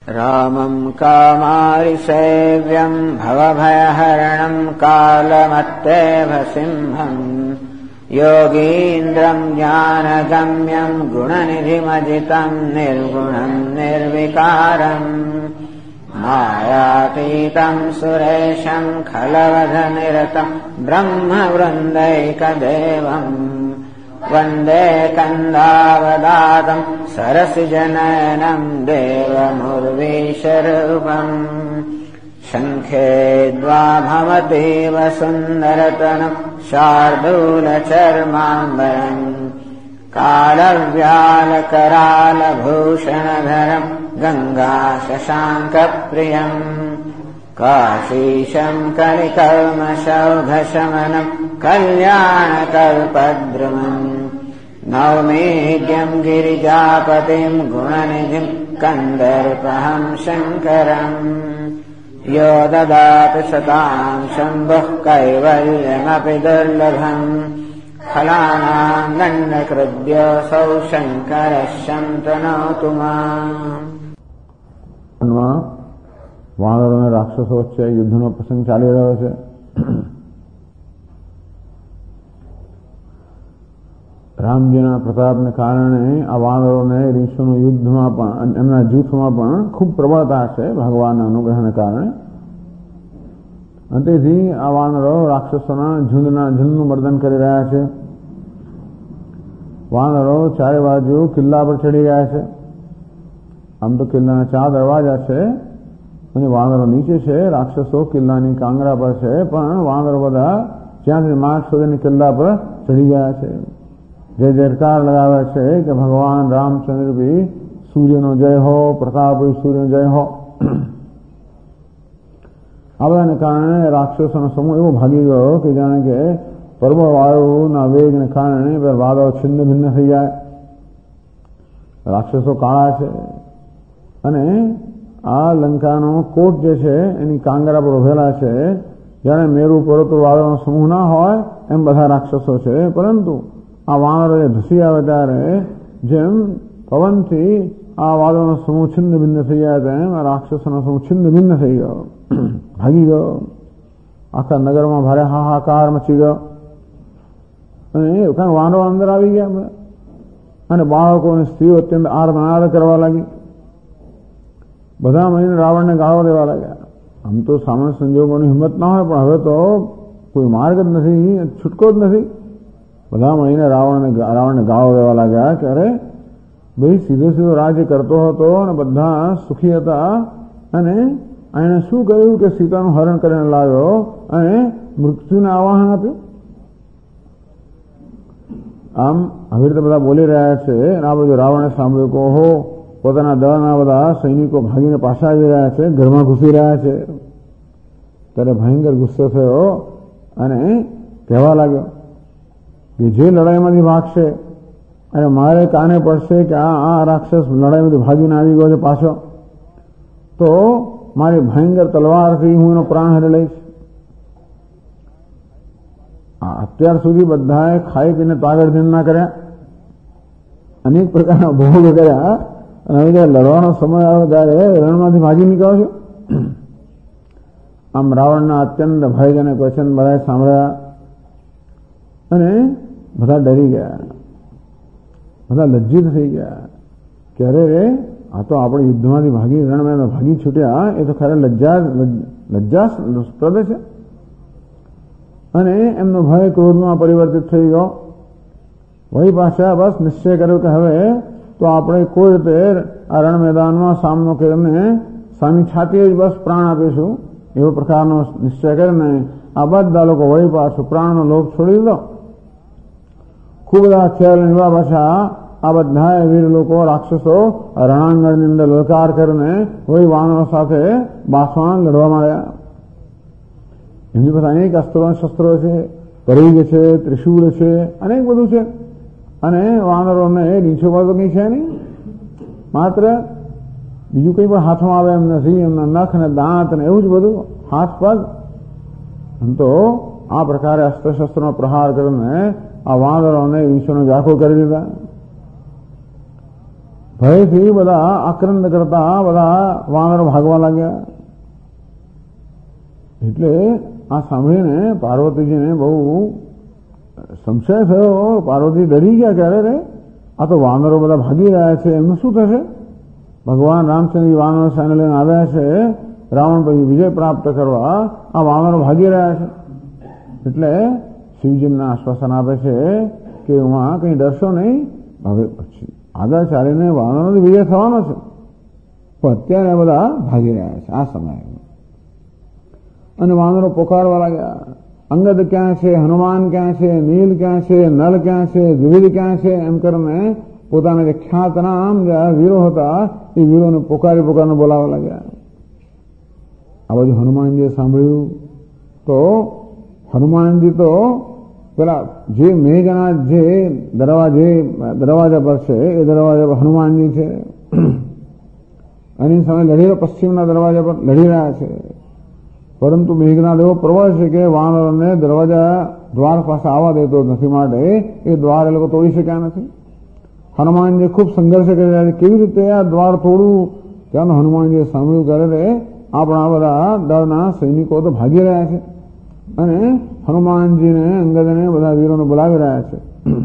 रामम् कामारिसेव्यम् भवभयहरणम् कालमत्तेव सिंहम् योगीन्द्रम् ज्ञानगम्यम् गुणनिधिमजितम् निर्गुणम् निर्विकारम् मायातीतम् सुरेशम् खलवधनिरतम् ब्रह्मवृन्दैकदेवम् वन्दे कन्दावदातम् सरसिजनयनम् देवमुर्वीशरूपम् शङ्खे द्वाभमतीव सुन्दरतनम् शार्दूलचर्माम्बरम् कालव्यालकरालभूषणधरम् गङ्गाशशाङ्कप्रियम् काशीशम् कलिकल्मषौघशमनम् कल्याणकल्पद्रुमम् नौमीड्यम् गिरिजापतिम् गुणनिधिम् कन्दर्पहम् शङ्करम् यो ददाति सताम् शम्भुः कैवल्यमपि दुर्लभम् फलानाम् दण्डकृद्योऽसौ शङ्करः शन्तनोतु माम्. વાનરો અને રાક્ષસો વચ્ચે યુદ્ધનો પ્રસંગ ચાલી રહ્યો છે. રામજીના પ્રતાપને કારણે આ વાનરોને રીછોનું યુદ્ધમાં પણ એમના જૂથમાં પણ ખૂબ પ્રબળતા છે ભગવાનના અનુગ્રહને કારણે. અંતેથી આ વાનરો રાક્ષસોના ઝુંડનું મર્દન કરી રહ્યા છે. વાનરો ચારે બાજુ કિલ્લા પર ચડી ગયા છે. આમ તો કિલ્લાના 4 દરવાજા છે અને વાનરો નીચે છે, રાક્ષસો કિલ્લાની કાંગરા પર છે, પણ વાનરો બધા જ્યાંથી માર્ગ સુધીની કિલ્લા પર ચડી ગયા છે. જે જયકાર લગાવે છે કે ભગવાન રામચંદ્ર ભી સૂર્યનો જય હો, પ્રતાપ સૂર્યનો જય હો. આ બધાને કારણે રાક્ષસોનો સમૂહ એવો ભાગી ગયો કે જાણે કે પરબળ વાયુના વેગને કારણે વાદળો છિન્ન ભિન્ન થઈ જાય. રાક્ષસો કાળા છે અને આ લંકાનો કોટ જે છે એની કાંગરા પર ઉભેલા છે. જાણે મેરુ પર્વત વાદળનો સમૂહ ના હોય એમ બધા રાક્ષસો છે, પરંતુ આ વાનરો ધસી આવે ત્યારે જેમ પવનથી આ વાદળનો સમૂહ છિન્ન ભિન્ન થઈ જાય તેમ આ રાક્ષસોનો સમૂહ છિન્ન ભિન્ન થઈ ગયો, ભાગી ગયો. આખા નગરમાં ભારે હાહાકાર મચી ગયો અને કારણ વાનરો અંદર આવી ગયા અને બાળકો અને સ્ત્રીઓ અત્યંત આર્તનાદ કરવા લાગી. બધા મળીને રાવણને ગાળો દેવા લાગ્યા. આમ તો સામાન્ય સંજોગોની હિંમત ના હોય, પણ હવે તો કોઈ માર્ગ જ નથી, છૂટકો જ નથી. બધા મળીને રાવણને ગાળો દેવા લાગ્યા કે અરે ભાઈ સીધો રાજ્ય કરતો હતો અને બધા સુખી હતા અને એણે શું કર્યું કે સીતાનું હરણ કરીને લાવ્યો અને મૃત્યુને આવાહન આપ્યું. આમ આવી રીતે બધા બોલી રહ્યા છે અને આ બધું રાવણે સાંભળ્યું કે ઓહો, પોતાના દળના બધા સૈનિકો ભાગીને પાછા આવી રહ્યા છે, ઘરમાં ઘૂસી રહ્યા છે. ત્યારે ભયંકર ગુસ્સો થયો અને કહેવા લાગ્યો કે જે લડાઈમાંથી ભાગશે અને મારે કાને પડશે કે આ રાક્ષસ લડાઈમાંથી ભાગીને આવી ગયો છે પાછો, તો મારી ભયંકર તલવારથી હું એનો પ્રાણ હરી લઈશ. અત્યાર સુધી બધાએ ખાઈ પીને તાગડ ધીન ના કર્યા, અનેક પ્રકારના ભોગ કર્યા અને હવે લડવાનો સમય આવે ત્યારે રણમાંથી ભાગી નીકળો છો. આમ રાવણના અત્યંત ભયજનક વચન બધાએ સાંભળ્યા અને બધા ડરી ગયા, બધા લજ્જિત થઈ ગયા કે અરે આ તો આપણે યુદ્ધમાંથી ભાગી રણમાં ભાગી છૂટ્યા, એ તો ખરે લજ્જાસ્પદ છે. અને એમનો ભય ક્રોધમાં પરિવર્તિત થઈ ગયો. વળી પાછા બસ નિશ્ચય કર્યો કે હવે તો આપણે કોઈ રીતે આ રણ મેદાનમાં સામનો કરીને સામી છાતીએ જ બસ પ્રાણ આપીશું, એવો પ્રકારનો નિશ્ચય કરીને આ બધા લોકો વળી પાછું પ્રાણનો લોભ છોડી દીધો. ખૂબ બધા ખેલ એવા પાછા આ બધા વીર લોકો રાક્ષસો રણાંગણની અંદર લલકાર કરીને વળી વાનરો સાથે બાસવાણ લડવા માંડ્યા. એમની પાસે અનેક અસ્ત્રો શસ્ત્રો છે, પરિઘ છે, ત્રિશૂળ છે, અનેક બધું છે. અને વાનરોને નીચો પડતો કંઈ છે નહીં, માત્ર બીજું કંઈ પણ હાથમાં આવે એમ નથી. એમના નખ અને દાંત અને એવું જ બધું, હાથ પગ. આમ તો આ પ્રકારે અસ્ત્રશસ્ત્રનો પ્રહાર કરીને આ વાનરોને ઈંચોને વ્યાકુળ કરી દીધા. ભયથી બધા આક્રંદ કરતા બધા વાનરો ભાગવા લાગ્યા. એટલે આ સાંભળીને પાર્વતીજીને બહુ સંશય થયો. પાર્વતી ડરી ગયા. ક્યારે રે આ તો વાનરો બધા ભાગી રહ્યા છે, એમનું શું થશે? ભગવાન રામચંદ્ર વાનરો સામે લઈને આવ્યા છે રાવણ પછી વિજય પ્રાપ્ત કરવા. આ વાનરો ભાગી રહ્યા છે. એટલે શિવજીને આશ્વાસન આપે છે કે એમાં કંઈ ડરશો નહીં. હવે પછી આગળ ચાલીને વાનરોનો વિજય થવાનો છે, પણ અત્યારે બધા ભાગી રહ્યા છે આ સમયે. અને વાનરો પોકારવા લાગ્યા, અંગદ ક્યાં છે, હનુમાન ક્યાં છે, નીલ ક્યાં છે, નલ ક્યાં છે, દ્વિવિધ ક્યાં છે, એમ કરીને પોતાના જે ખ્યાતનામ જે વીરો હતા એ વીરોને પોકારીને બોલાવવા લાગ્યા. આ બાજુ હનુમાનજીએ સાંભળ્યું તો હનુમાનજી તો પેલા જે મેઘનાથ જે દરવાજા પર છે એ દરવાજા પર હનુમાનજી છે. એની સામે પશ્ચિમના દરવાજા પર લડી રહ્યા છે. પરંતુ મેઘનાથ એવો પ્રબળ છે કે વાનરોને દરવાજા દ્વાર પાસે આવવા દેતો નથી, માટે એ દ્વાર એ લોકો તોડી શક્યા નથી. હનુમાનજી ખૂબ સંઘર્ષ કરી રહ્યા છે, કેવી રીતે આ દ્વાર તોડવું. ત્યાં હનુમાનજીએ સાંભળ્યું કરે આપણા બધા દળના સૈનિકો તો ભાગી રહ્યા છે અને હનુમાનજીને અંગદને બધા વીરોને બોલાવી રહ્યા છે.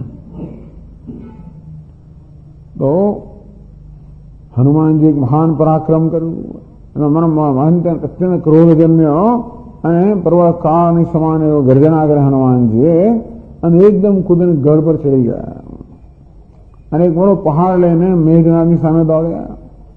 તો હનુમાનજી એક મહાન પરાક્રમ કર્યું. અત્યંત ક્રોધ જન્મ્યો અને પર્વત કાળની સમાન એવો ગર્જના કરે હનુમાનજીએ અને એકદમ કૂદીને ગઢ પર ચડી ગયા અને એક મોટો પહાડ લઈને મેઘનાથની સામે દોડ્યા.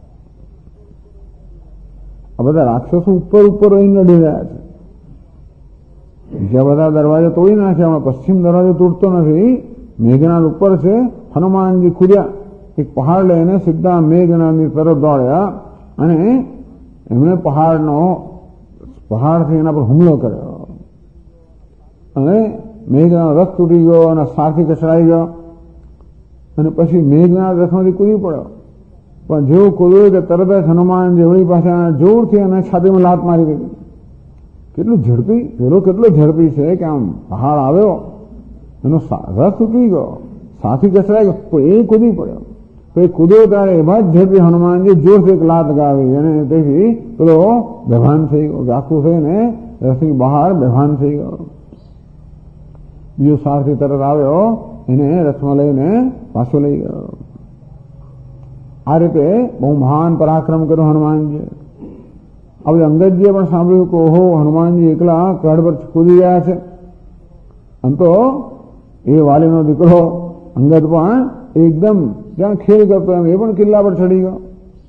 આ બધા રાક્ષસો ઉપર રહીને લડી રહ્યા છે. જ્યાં બધા દરવાજા તોડી નાખ્યા, પશ્ચિમ દરવાજો તૂટતો નથી, મેઘનાથ ઉપર છે. હનુમાનજી કૂદ્યા, એક પહાડ લઈને સીધા મેઘનાથની તરફ દોડ્યા અને એમણે પહાડથી એના પર હુમલો કર્યો અને મેઘનાથ રથ તૂટી ગયો અને સારથી કચડાઈ ગયો અને પછી મેઘનાથ રથમાંથી કૂદી પડ્યો. પણ જેવું કૂદ્યો કે તરત જ હનુમાન જેવડી પાસે જોરથી અને છાતીમાં લાત મારી દીધી. કેટલું ઝડપી, પેલો કેટલો ઝડપી છે કે આમ પહાડ આવ્યો, એનો રથ તૂટી ગયો, સાથી કચડાઈ ગયો, એ કૂદી પડ્યો. તો એ કૂદ્યો ત્યારે એમાં જ ઝડપી હનુમાનજી જોરથી એક લાત ગાવી અને તેથી પેલો બેભાન થઈ ગયો, આખું થઈને રથની બહાર બેભાન થઈ ગયો. બીજો સારથી તરત આવ્યો, એને રથમાં લઈને પાછો લઈ ગયો. આ રીતે બહુ મહાન પરાક્રમ કર્યો હનુમાનજી. હવે અંગદજીએ પણ સાંભળ્યું કે ઓહો, હનુમાનજી એકલા કડ પર કૂદી ગયા છે. આમ તો એ વાલીનો દીકરો અંગદ પણ એકદમ જ્યાં ખેલ કરતો એમ એ પણ કિલ્લા પર ચડી ગયો.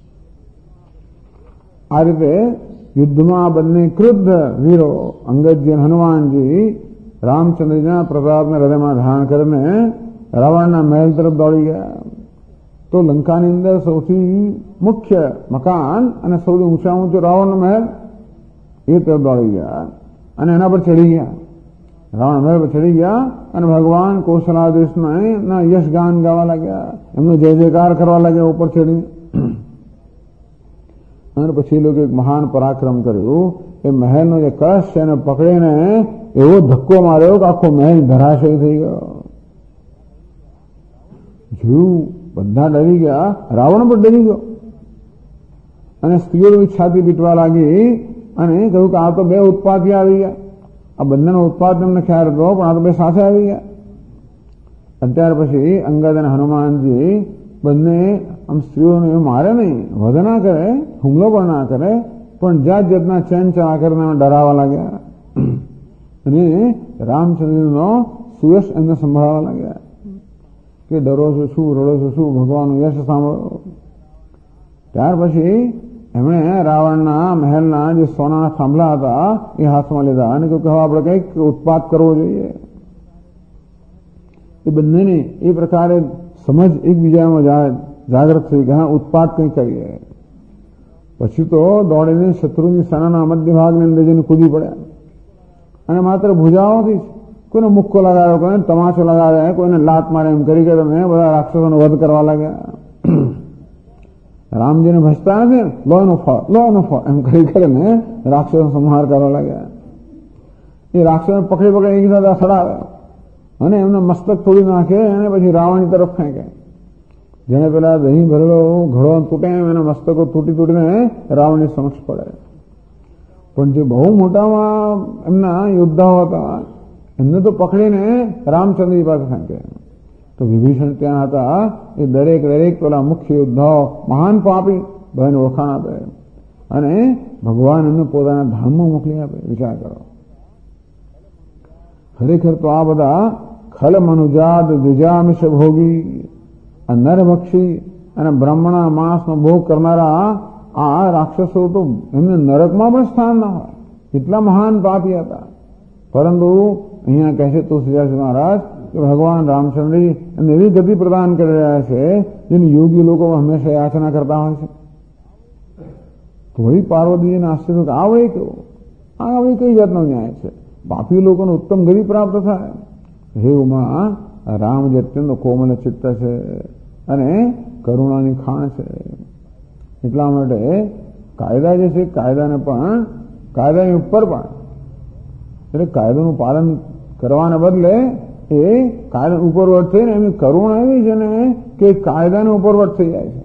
આ રીતે યુદ્ધમાં બંને ક્રુદ્ધ વીરો અંગદજી અને હનુમાનજી રામચંદ્રજીના પ્રતાપને હૃદયમાં ધારણ કરીને રાવણના મહેલ તરફ દોડી ગયા. તો લંકાની અંદર સૌથી મુખ્ય મકાન અને સૌથી ઊંચા ઊંચો રાવણનો મહેલ એ તરફ દોડી ગયા અને એના પર ચડી ગયા. રાવણ મહેલ પર ચડી ગયા અને ભગવાન કૌશલાદેશના યશ ગાન ગાવા લાગ્યા, એમનો જય જયકાર કરવા લાગ્યા ઉપર ચડી. અને પછી લોકો એક મહાન પરાક્રમ કર્યું. એ મહેલનો જે કળશ છે એને પકડીને એવો ધક્કો માર્યો કે આખો મહેલ ધરાશય થઈ ગયો. જોયું, બધા ડરી ગયા, રાવણ પણ ડરી ગયો અને સ્ત્રીઓની છાતી પીટવા લાગી અને કહ્યું કે આ તો બે ઉત્પાતી આવી ગયા. આ બંનેનો ઉત્પાદ એમને ખ્યાલ હતો, પણ આ તો બે સાથે આવી ગયા. અત્યાર પછી અંગદ અને હનુમાનજી બંને આમ સ્ત્રીઓને મારે નહીં, વધ ના કરે, હુમલો પણ ના કરે, પણ જાત જાતના ચેન ચા કરીને ડરાવવા લાગ્યા અને રામચંદ્રનો સુયશ એમને સંભાળવા લાગ્યા કે ડરો છો શું, રડો છો શું, ભગવાનનું યશ સાંભળો. ત્યાર પછી એમણે રાવણના મહેલના જે સોનાના થાંભલા હતા એ હાથમાં લીધા અને કહ્યું કે હવે આપણે કંઈક ઉત્પાત કરવો જોઈએ. એ બંનેને એ પ્રકારે સમજ એકબીજામાં જાગૃત થઈ કે હા ઉત્પાત કંઈક કરીએ. પછી તો દોડીને શત્રુની સેનાના મધ્ય ભાગની અંદર જઈને કૂદી પડ્યા અને માત્ર ભુજાઓથી કોઈને મુક્કો લગાવ્યો, કોઈને તમાચો લગાવ્યા, કોઈને લાત મારે, એમ કરી કરીને બધા રાક્ષસોનો વધ કરવા લાગ્યા. રામજીને ભજતા નથી, લો એનો ફળ એમ કરી કરીને રાક્ષસનો સંહાર કરવા લાગ્યા. એ રાક્ષસને પકડી એક સાથે સડાવે અને એમને મસ્તક તોડી નાખે અને પછી રાવણની તરફ ફેંકે. જેને પેલા દહીં ભરેલો ઘડો તૂટે એના મસ્તકો તૂટી તૂટીને રાવણની સમક્ષ પડે. પણ જે બહુ મોટામાં એમના યોદ્ધાઓ હતા એમને તો પકડીને રામચંદ્રજી પાસે ફેંકે. તો વિભીષણ ત્યાં હતા. એ દરેક પેલા મુખ્ય યોદ્ધાઓ મહાન પાપી બહેન ઓળખાણ આપે અને ભગવાન એમને પોતાના ધામમાં મોકલી આપે. વિચાર કરો. ખરેખર તો આ બધા ખલ મનુજાત દ્વિજામિષ ભોગી, આ નરભક્ષી અને બ્રાહ્મણા માંસનો ભોગ કરનારા આ રાક્ષસો તો એમને નરકમાં પણ સ્થાન ના હોય, એટલા મહાન પાપી હતા. પરંતુ અહીંયા કહે છે તુલસીદાસ મહારાજ કે ભગવાન રામચંદ્રજી એમને એવી ગતિ પ્રદાન કરી રહ્યા છે જેની યોગી લોકો હંમેશા યાચના કરતા હોય છે. તો વળી પાર્વતીજીને આશ્ચર્ય કે આ વળી કેવું, આ વળી કઈ જાતનો ન્યાય છે? પાપી લોકોને ઉત્તમ ગતિ પ્રાપ્ત થાય. હે ઉમા, રામ જે અત્યંત કોમલ ચિત્ત છે અને કરુણાની ખાણ છે. એટલા માટે કાયદા જે છે કાયદાને પણ કાયદાની ઉપર પણ એટલે કાયદાનું પાલન કરવાને બદલે એ કાયદા ઉપરવટ થઈને એમની કરુણા એવી છે ને કે કાયદાને ઉપરવટ થઈ જાય છે.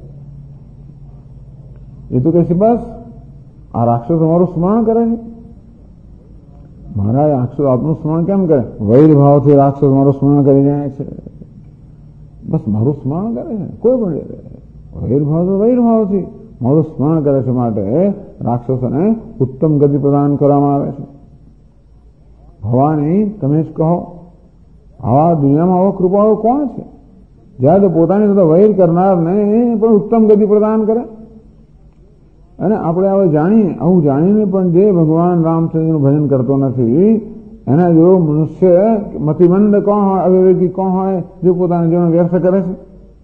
એ તો કહે છે બસ આ રાક્ષસ અમારું સ્મરણ કરે છે. મારા રાક્ષસ આપનું સ્મરણ કેમ કરે? વૈર ભાવથી રાક્ષસ મારું સ્મરણ કરી જાય છે. બસ મારું સ્મરણ કરે છે. કોઈ પણ વૈર ભાવ તો વૈર ભાવથી મારું સ્મરણ કરે છે. માટે રાક્ષસોને ઉત્તમ ગતિ પ્રદાન કરવામાં આવે છે. ભવાની તમે જ કહો, આવા દુનિયામાં આવો કૃપાળુ કોણ છે જ્યારે તો પોતાની સાથે વૈર કરનારને પણ ઉત્તમ ગતિ પ્રદાન કરે? અને આપણે હવે જાણીએ, આવું જાણીને પણ જે ભગવાન રામચંદ્રનું ભજન કરતો નથી એના જેવો મનુષ્ય મતિમંદ કોણ હોય, અવિવેકી કોણ હોય જે પોતાના જીવન વ્યર્થ કરે છે?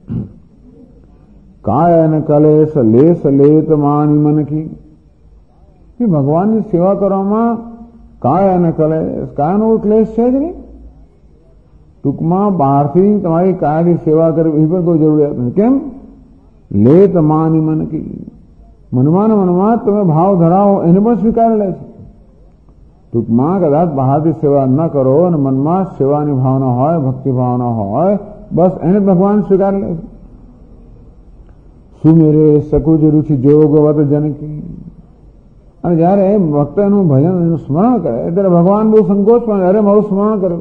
કાય અને કલેશ લેસ લેત માની મનકી. ભગવાનની સેવા કરવામાં કાય અને કલેશ, કાયનો ક્લેશ છે જ નહીં. ટૂંકમાં બહારથી તમારી કાયની સેવા કરવી એ પણ કોઈ જરૂરિયાત નથી. કેમ? લેત માની મનકી. મનમાં ને મનમાં તમે ભાવ ધરાવો એને પણ સ્વીકારી લે છે. ટૂંકમાં કદાચ બહારથી સેવા ન કરો અને મનમાં સેવાની ભાવના હોય, ભક્તિ ભાવના હોય, બસ એને ભગવાન સ્વીકારી લે છે. સુમેરે સકુજ રુચિ જોગવત જનકી. અને જયારે ભક્ત એનું ભજન એનું સ્મરણ કરે ત્યારે ભગવાન બહુ સંકોચ પણ અરે મારું સ્મરણ કર્યું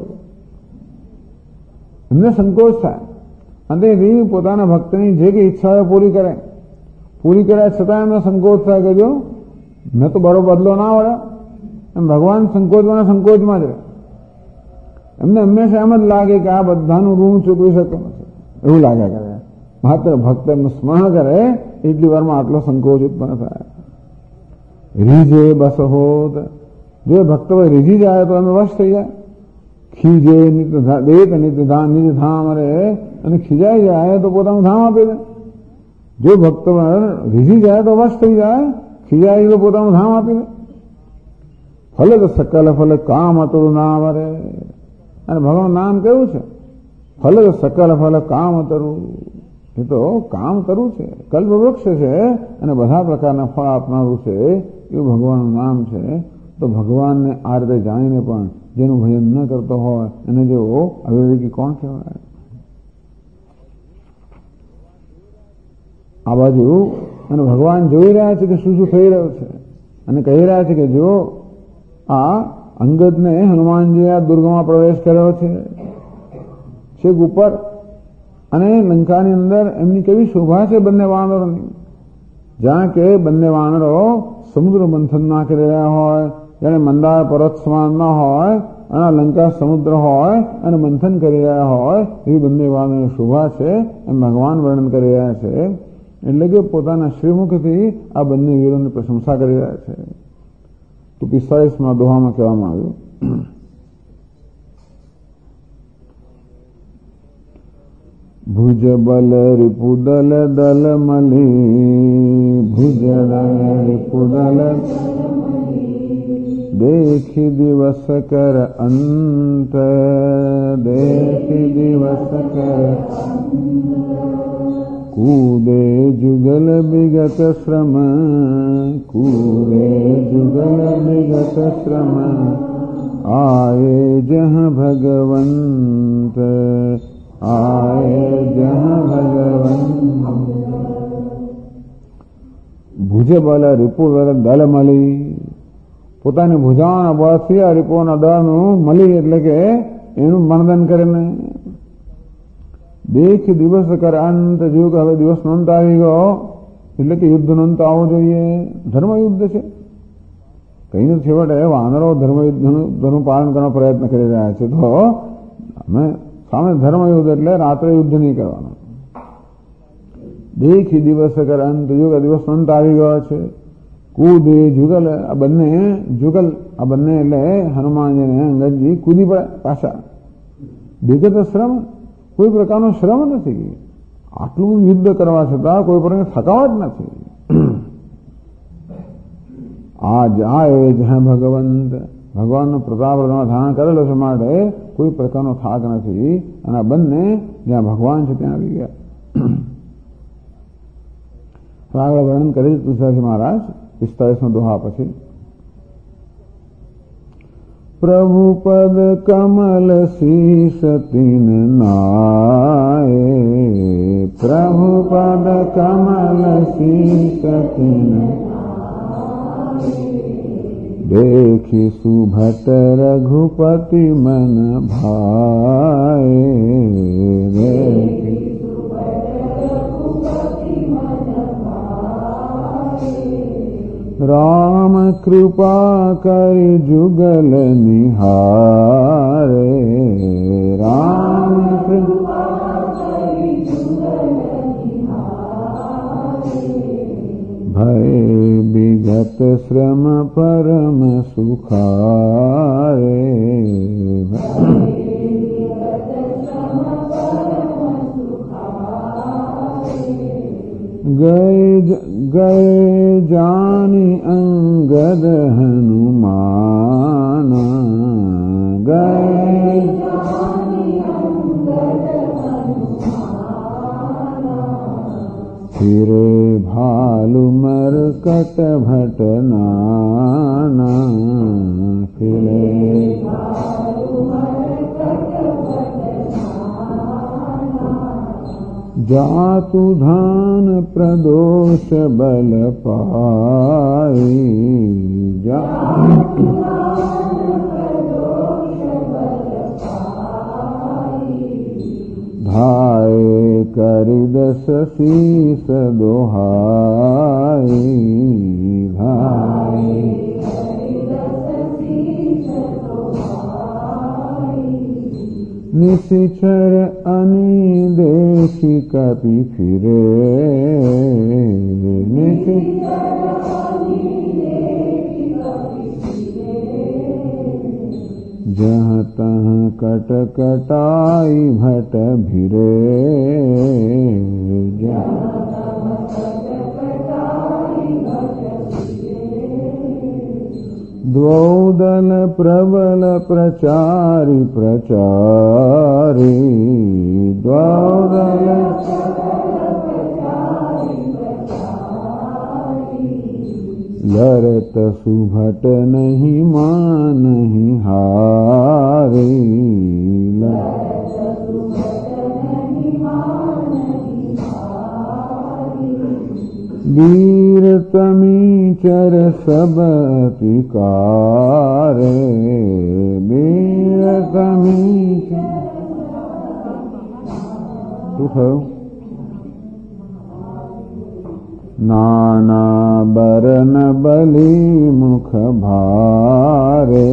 એમને સંકોચ થાય. અને તેથી પોતાના ભક્તની જે કઈ ઈચ્છાઓ પૂરી કર્યા છતાં એમને સંકોચ થાય કે જો મેં તો બરો બદલો ના વળે. એમ ભગવાન સંકોચમાં જ રહે. એમને હંમેશા એમ જ લાગે કે આ બધાનું ઋણ ચૂકવી શકે નથી, એવું લાગ્યા કરે. માત્ર ભક્ત એમનું સ્મરણ કરે એટલી વારમાં આટલો સંકોચ ઉત્પન્ન થાય. રીજે બસ હોત, જો ભક્ત રીઝી જાય તો એમને વશ થઈ જાય. ખીજે દેત નિજ ધામ રે, અને ખીજાઈ જાય તો પોતાનું ધામ આપી દે. જો ભક્ત રીઝી જાય તો વશ થઈ જાય, ખીજાય તો પોતાનું ધામ આપી દે. ફલ સકલ ફલ કામ અતરું નામ રે. અને ભગવાન નામ કેવું છે? ફલ સકલ ફલ કામ અતરું. એ તો કામ કરવું છે, કલ્પ વૃક્ષ છે અને બધા પ્રકારના ફળ આપનારું છે એવું ભગવાનનું નામ છે. તો ભગવાનને આ રીતે જાણીને પણ જેનું ભજન ન કરતો હોય એને જેવો અવિવેકી કોણ કહેવાય? આ બાજુ અને ભગવાન જોઈ રહ્યા છે કે શું શું થઈ રહ્યું છે અને કહી રહ્યા છે કે જો આ અંગદને હનુમાનજી આ દુર્ગમાં પ્રવેશ કર્યો છે છેક ઉપર, અને લંકાની અંદર એમની કેવી શોભા છે બંને વાનરોની. જ્યાં કે બંને વાનરો સમુદ્ર મંથન ના કરી રહ્યા હોય, જાણે મંદાર પર્વત સમાન ના હોય અને લંકા સમુદ્ર હોય અને મંથન કરી રહ્યા હોય એવી બંને વાનરોની શોભા છે એમ ભગવાન વર્ણન કરી રહ્યા છે. એટલે કે પોતાના શ્રીમુખથી આ બંને વીરોની પ્રશંસા કરી રહ્યા છે. તો 45માં દોહામાં કહેવામાં આવ્યું, ભુજ બલ રિપુદલ દલ મલી, ભુજ રિપુદલ દેખી દિવસ કર અંત, દેખી દિવસ કર કૂદે જુગલ વિગત શ્રમ, કૂદે જુગલ વિગત શ્રમ, આયે જહ ભગવંત, आए जहाँ भगवन ભુજે બળ રીપુ દળ મળી. પોતાની ભુજાના બળથી આ રીપુના દળનું મળી એટલે કે એનું વર્ણન કરીને દેખ દિવસ કર અંત જો કે હવે દિવસનો અંત આવી ગયો એટલે કે યુદ્ધનો અંત આવવો જોઈએ. ધર્મયુદ્ધ છે. કઈ નથી છેવટે વાનરો ધર્મયુદ્ધનું પાલન કરવાનો પ્રયત્ન કરી રહ્યા છે. તો અમે સામે ધર્મયુદ્ધ એટલે રાત્રે યુદ્ધ નહીં કરવાનું. દેખી દિવસ કર અંત યુગ દિવસનો અંત આવી ગયો છે. કૂદે જુગલ આ બંને જુગલ આ બંને એટલે હનુમાનજી અને અંગદજી કૂદી પડે પાછા. વિગત શ્રમ કોઈ પ્રકારનો શ્રમ નથી. આટલું યુદ્ધ કરવા છતાં કોઈ પ્રકારની થકાવટ નથી. આ જાય જ્યાં ભગવંત ભગવાનનો પ્રતાપ ધારણ કરેલો છે માટે કોઈ પ્રકારનો થાક નથી. અને આ બંને જ્યાં ભગવાન છે ત્યાં આવી ગયા. આગળ વર્ણન કરી તુલસીદાસ મહારાજ 45 દોહા પછી. પ્રભુ પદ કમલ શીશ તીન નાય પ્રભુ પદ કમલ શીશ તીન देखी सुभट रघुपति मन भाए राम कृपा कर जुगल निहारे राम कृपा भय विगत श्रम परम सुखारे गए जानी अंगद हनुमान गए फिरे भालू मरकट भट नाना फिरे जातु धान प्रदोष बल पाई धाय करि दस शीस दोहाई धाय निशिचर अनिदेशी कपि फिरे जहाँ तहाँ कट कटाई भट भिरे द्वौदल प्रबल प्रचारी प्रचारी द्वौदल लरत सुभट नहीं मानहि हारी वीर तमीचर सब अतिकारे वीर तमीचर नाना बरन बली मुख भारे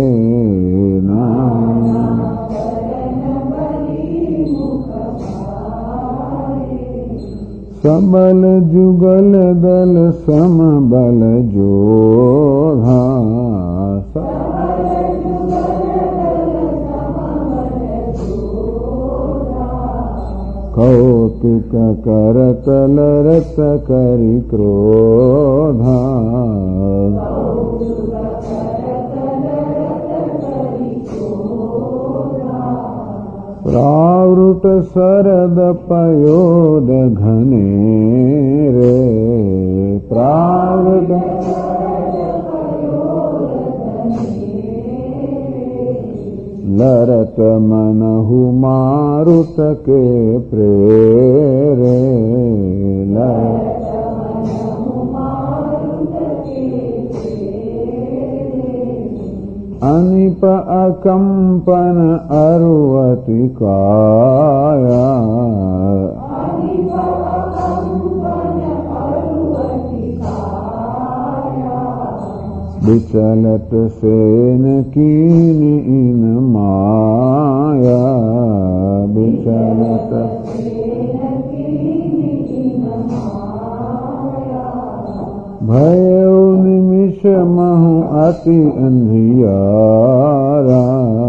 सबल जुगल दल सम बल जोधा कौतुक करत लरत करि क्रोधा प्रावृत शरद पयोद घने रे प्रावृत लरत मनहु मारुत के प्रेरे अनिप अकंपन अरुवति काया विचलत सेन कीन इन माया विचलत भय निमिष महु अति अंधियारा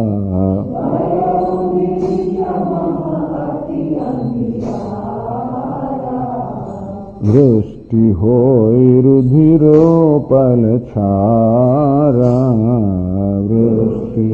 दृष्टि होई रुधिरोपल छारा वृष्टि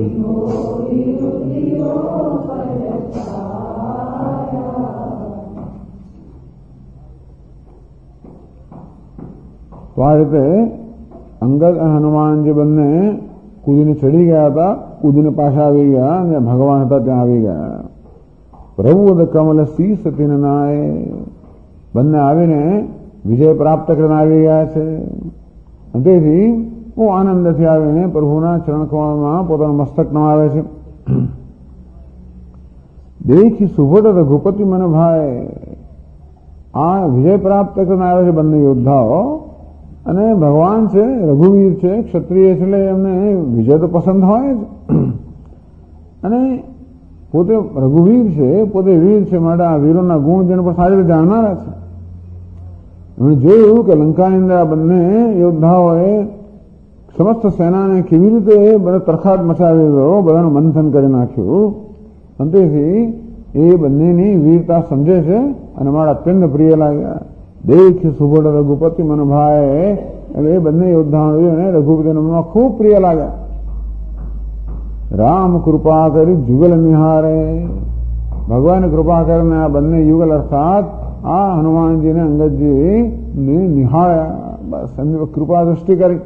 तो आ રીતે અંગદ અને હનુમાનજી બંને કૂદીને ચડી ગયા હતા, કૂદીને પાછા આવી ગયા અને ભગવાન હતા ત્યાં આવી ગયા. પ્રભુદ કમલ શીસ તિન નાય બંને આવીને વિજય પ્રાપ્ત કરીને આવી ગયા છે. તેથી બહુ આનંદથી આવીને પ્રભુના ચરણકમળમાં પોતાનું મસ્તક નમાવે છે. દેખી સુભટ રઘુપતિ મને ભાઈ આ વિજય પ્રાપ્ત કરીને આવે છે બંને યોદ્ધાઓ અને ભગવાન છે, રઘુવીર છે, ક્ષત્રિય છે, એટલે એમને વિજય તો પસંદ હોય જ અને પોતે રઘુવીર છે, પોતે વીર છે માટે આ વીરોના ગુણ જેને પર સારી રીતે જાણનારા છે. એમણે જોયું કે લંકાની અંદર આ બંને યોદ્ધાઓએ સમસ્ત સેનાને કેવી રીતે બધા તરખાટ મચાવી દીધો, બધાનું મંથન કરી નાખ્યું. અને તેથી એ બંનેની વીરતા સમજે છે અને મારા અત્યંત પ્રિય લાગ્યા. દેખ સુભટ રઘુપતિ મન ભાઈ એટલે એ બંને યોદ્ધાઓ જોઈને રઘુપતિ મનમાં ખૂબ પ્રિય લાગ્યા. રામ કૃપા કરી જુગલ નિહારે ભગવાન કૃપા કરીને આ બંને યુગલ અર્થાત આ હનુમાનજીને અંગદજીને નિહાળ્યા. બસ એમની કૃપા દૃષ્ટિ કરી.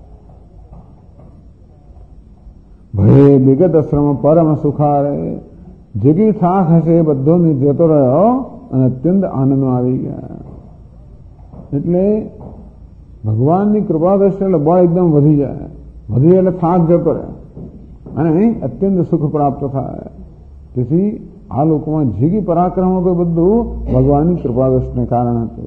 ભય વિગત શ્રમ પરમ સુખારે જેટલી થાક હશે એ બધો જતો રહ્યો અને અત્યંત આનંદમાં આવી ગયા. એટલે ભગવાનની કૃપા દ્રષ્ટિ એટલે બળ એકદમ વધી જાય, વધી એટલે થાક જતો રહે અને અત્યંત સુખ પ્રાપ્ત થાય. તેથી આ લોકોમાં જે કઈ પરાક્રમ હતું બધું ભગવાનની કૃપા દ્રષ્ટિને કારણે હતું.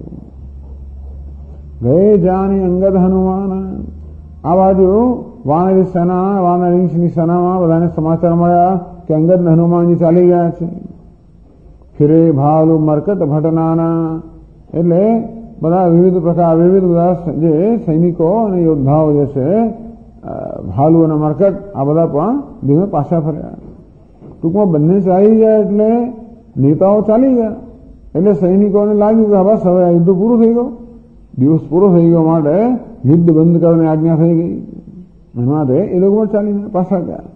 ગયે જાની અંગદ હનુમાન આ બાજુ વાનરી સેના વાનરીંશની સેનામાં બધાને સમાચાર મળ્યા કે અંગદ હનુમાનજી ચાલી ગયા છે. ફિરે ભાલુ મરકટ ભટનાના એટલે બધા વિવિધ પ્રકાર વિવિધ બધા જે સૈનિકો અને યોદ્ધાઓ જે છે ભાલુ અને મરકટ આ બધા પણ ધીમે પાછા ફર્યા. ટૂંકમાં બંને ચાલી ગયા એટલે નેતાઓ ચાલી ગયા એટલે સૈનિકોને લાગ્યું કે બસ હવે યુદ્ધ પૂરું થઈ ગયું, દિવસ પૂરો થઈ ગયો માટે યુદ્ધ બંધ કરવાની આજ્ઞા થઈ ગઈ. માટે એ લોકો પણ ચાલીને પાછા ગયા.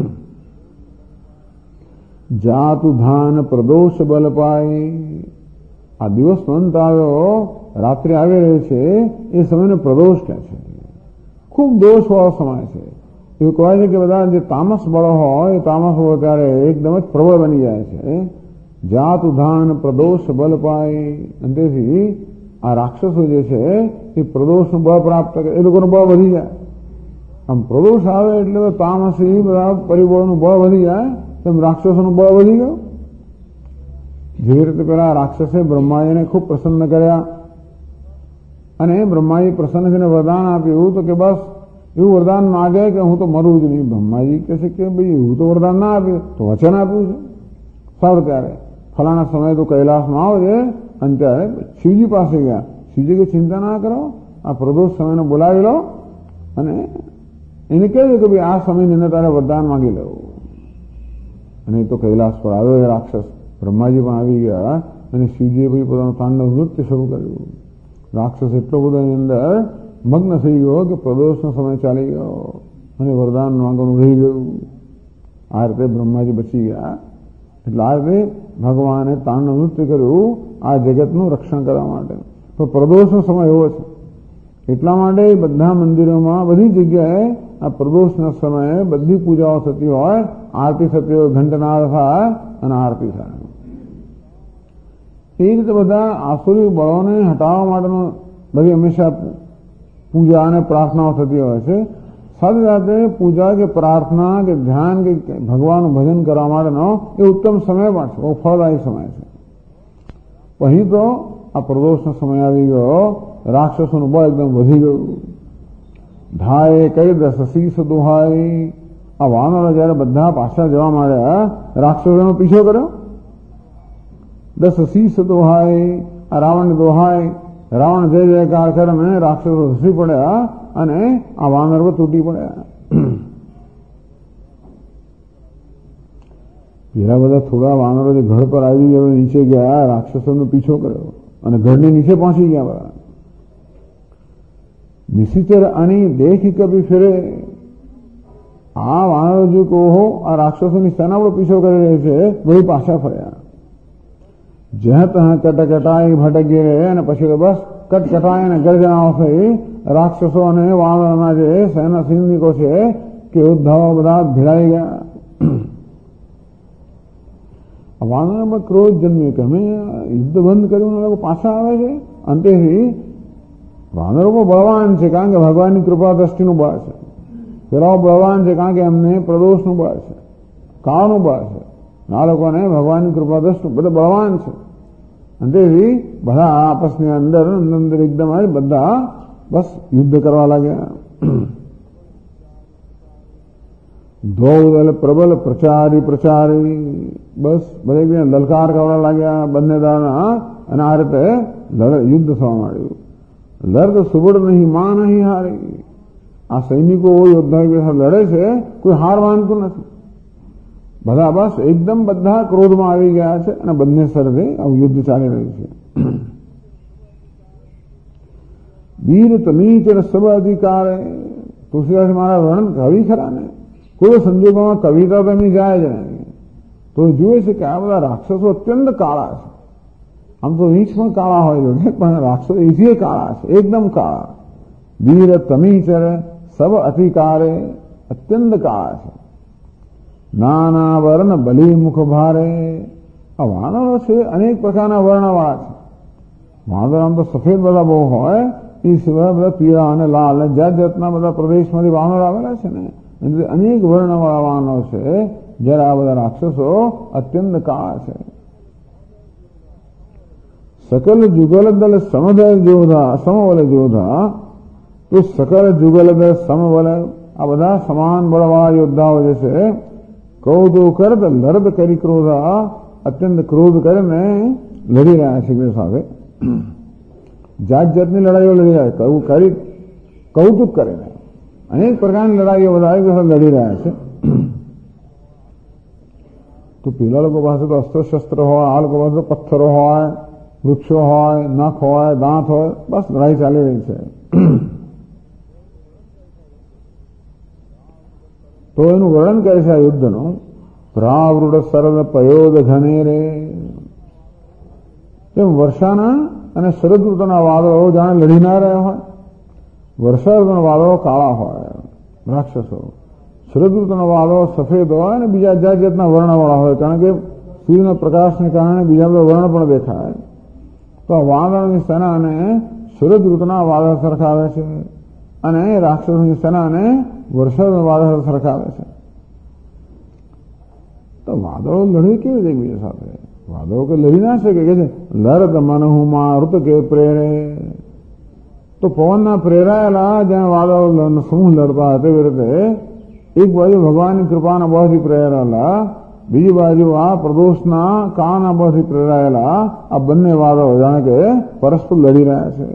જાતુ ધાન પ્રદોષ બલ પાય આ દિવસ અંત આવ્યો, રાત્રે આવી રહ્યો છે એ સમયને પ્રદોષ કહે છે. ખૂબ દોષ વાળો સમય છે. એવું કહેવાય છે કે બધા જે તામસ બળો હોય એ તામસ બળો ત્યારે એકદમ જ પ્રબળ બની જાય છે. જાતુ ધાન પ્રદોષ બલ પાય અને તેથી આ રાક્ષસો જે છે એ પ્રદોષનું બળ પ્રાપ્ત કરે, એ લોકોનું બળ વધી જાય. આમ પ્રદોષ આવે એટલે તામસી બધા પરિબળોનું બળ વધી જાય, તેમ રાક્ષસોનું બળ વધી ગયું. જેવી રીતે પેલા રાક્ષસે બ્રહ્માજીને ખૂબ પ્રસન્ન કર્યા અને બ્રહ્માજી પ્રસન્ન થઈને વરદાન આપ્યું તો કે બસ એવું વરદાન માગે કે હું તો મરું જ નહીં. બ્રહ્માજી કહે છે કે ભાઈ એવું તો વરદાન ના આપ્યું, તો વચન આપ્યું છે. સારું ત્યારે ફલાણા સમયે તો કૈલાસમાં આવજે. અને ત્યારે શિવજી પાસે ગયા. શિવજી કે ચિંતા ના કરો, આ પ્રદોષ સમયને બોલાવી લો અને એને કહ્યું કે ભાઈ આ સમયની અંદર તારે વરદાન માંગી લેવું. અને એ તો કૈલાસ પર આવ્યો એ રાક્ષસ. બ્રહ્માજી પણ આવી ગયા અને શિવજીએ પછી પોતાનું તાંડવ નૃત્ય શરૂ કર્યું. રાક્ષસ એટલો બધો એની અંદર મગ્ન થઈ ગયો કે પ્રદોષનો સમય ચાલી ગયો અને વરદાન માંગવાનું રહી ગયું. આ રીતે બ્રહ્માજી બચી ગયા. એટલે આ રીતે ભગવાને તાંડવ નૃત્ય કર્યું આ જગતનું રક્ષણ કરવા માટે. તો પ્રદોષનો સમય એવો છે એટલા માટે બધા મંદિરોમાં બધી જગ્યાએ આ પ્રદોષના સમયે બધી પૂજાઓ થતી હોય, આરતી થતી હોય, ઘંટનાદ થાય અને આરતી થાય. એ રીતે બધા આસુરી બળોને હટાવવા માટેનો બધી હંમેશા પૂજા અને પ્રાર્થનાઓ થતી હોય છે. સાથે સાથે પૂજા કે પ્રાર્થના કે ધ્યાન કે ભગવાનનું ભજન કરવા માટેનો એ ઉત્તમ સમય પણ છે, બહુ ફળદાયી સમય છે. અહીં તો આ પ્રદોષનો સમય આવી ગયો, રાક્ષસોનું બળ એકદમ વધી ગયું. ધાય કઈ દશીસ દોહાઈ, આ વાનરો જયારે બધા પાછા જવા માંડ્યા, રાક્ષસોનો પીછો કર્યો. દશીસ દોહાઈ, આ રાવણ દોહાઈ, રાવણ જય જયકાર કરે, મને રાક્ષસો ધસી પડ્યા અને આ વાનરો તૂટી પડ્યા. પેલા બધા થોડા વાનરો જે ઘર પર આવી ગયા, નીચે ગયા, રાક્ષસોનો પીછો કર્યો અને ઘરની નીચે પહોંચી ગયા બધા. નિશિચર આની દેખી કભી ફિરે, આ વાનરો જો કહો આ રાક્ષસોની સેના પર પીછો કરી રહી છે, વળી પાછા ફર્યા. જ્યાં ત્યાં કટકટાઈ ભટકી રહે અને પછી તો બસ કટકટાઈ અને ગર્જનાઓ થઈ. રાક્ષસો અને વાનરોના જે સેના સૈનિકો છે કે યોદ્ધાઓ બધા ભેળાઈ ગયા. વાનરોમાં ક્રોધ જન્મ્યો કે અમે યુદ્ધ બંધ કર્યું, લોકો પાછા આવે છે. અંતેથી વાનરો બળવાન છે, કારણ કે ભગવાનની કૃપા દ્રષ્ટિનું બળ છે. પેલાઓ બળવાન છે કારણ કે એમને પ્રદોષનું બળ છે, કાળનું બળ છે. આ લોકોને ભગવાનની કૃપા દ્રષ્ટિ બધા બળવાન છે. અંતેથી બધા આપસની અંદર એકદમ બધા બસ યુદ્ધ કરવા લાગ્યા. ધોલ પ્રબલ પ્રચારી પ્રચારી, બસ બધા લલકાર કરવા લાગ્યા બંને દાણા અને આ રીતે યુદ્ધ થવા માંડ્યું. લર્દ સુબડ નહીં, માં નહીં હારી. આ સૈનિકો યોદ્ધા લડે છે, કોઈ હાર માનતું નથી. બધા બસ એકદમ બધા ક્રોધમાં આવી ગયા છે અને બંને સરહદે આવું યુદ્ધ ચાલી રહ્યું છે. વીર તમીચર સબ અધિકાર, તુલસીદાસ મારા વર્ણન કવિ ખરા ને, કોઈ સંજોગોમાં કવિતા તો એમની જાય જ નહીં. તો જુએ છે કે આ બધા રાક્ષસો અત્યંત કાળા છે. આમ તો રીંછ પણ કાળા હોય છે, પણ રાક્ષસો એથી કાળા છે, એકદમ કાળા. વીર તમીચર સબ અધિકારે, અત્યંત કાળા છે. નાના વર્ણ બલી મુખ ભારે, આ વાનરો છે અનેક પ્રકારના વર્ણવાળા છે. વાનરો આમ તો સફેદ બધા બહુ હોય, એ સિવાય બધા પીળા અને લાલ અને જાત જાતના બધા પ્રદેશમાંથી વાનરો આવેલા છે ને, એટલે અનેક વર્ણવાળા વાનરો છે. જ્યારે આ બધા રાક્ષસો અત્યંત કાળા છે. સકલ જુગલ દલ સમદલ જોધા સમવલ જોધા, તો સકલ જુગલ દલ સમવલ, આ બધા સમાન બળવાળા યોદ્ધાઓ જે છે, ક્રોધો કરત લર્દ કરી ક્રોધા, અત્યંત ક્રોધ કરીને લડી રહ્યા છે બે સાથે. જાત જાતની લડાઈઓ લડી રહ્યા છે, કૌતુક કરીને અનેક પ્રકારની લડાઈઓ બધા લડી રહ્યા છે. તો પેલા લોકો પાસે તો અસ્ત્ર શસ્ત્ર હોય, આ લોકો પાસે તો પથ્થરો હોય, વૃક્ષો હોય, નખ હોય, દાંત હોય, બસ લડાઈ ચાલી રહી છે. તો એનું વર્ણન કરે છે આ યુદ્ધનું. પ્રાવૃઢ શરદ પયોદ ઘનેરે, એમ વર્ષાના અને શરદ ઋતુના વાદળો જાણે લડી ના રહ્યા હોય. વર્ષા ઋતુના વાદળો કાળા હોય રાક્ષસો, શરદ ઋતુના વાદળો સફેદ હોય અને બીજા જાત જાતના વર્ણવાળા હોય, કારણ કે સૂર્યના પ્રકાશને કારણે બીજા બધા વર્ણ પણ દેખાય. તો આ વાદળની સેનાને શરદ ઋતુના વાદળ સરખાવે છે અને રાક્ષસોની સેનાને વર્ષાના વાદળ સરખાવે છે. તો વાદળો લડે કેવી રીતે એકબીજા સાથે? વાદળો કે લડી ના શકે કે છે લર્દ મનહુમાં ઋત કે પ્રેરે. તો પવનના પ્રેરાયેલા જ્યાં વાદળો સમૂહ લડતા હતા તેવી રીતે એક બાજુ ભગવાનની કૃપાના બળથી પ્રેરાયેલા, બીજી બાજુ આ પ્રદોષના કાળના બળથી પ્રેરાયેલા આ બંને વાદળો જાણે કે પરસ્પર લડી રહ્યા છે.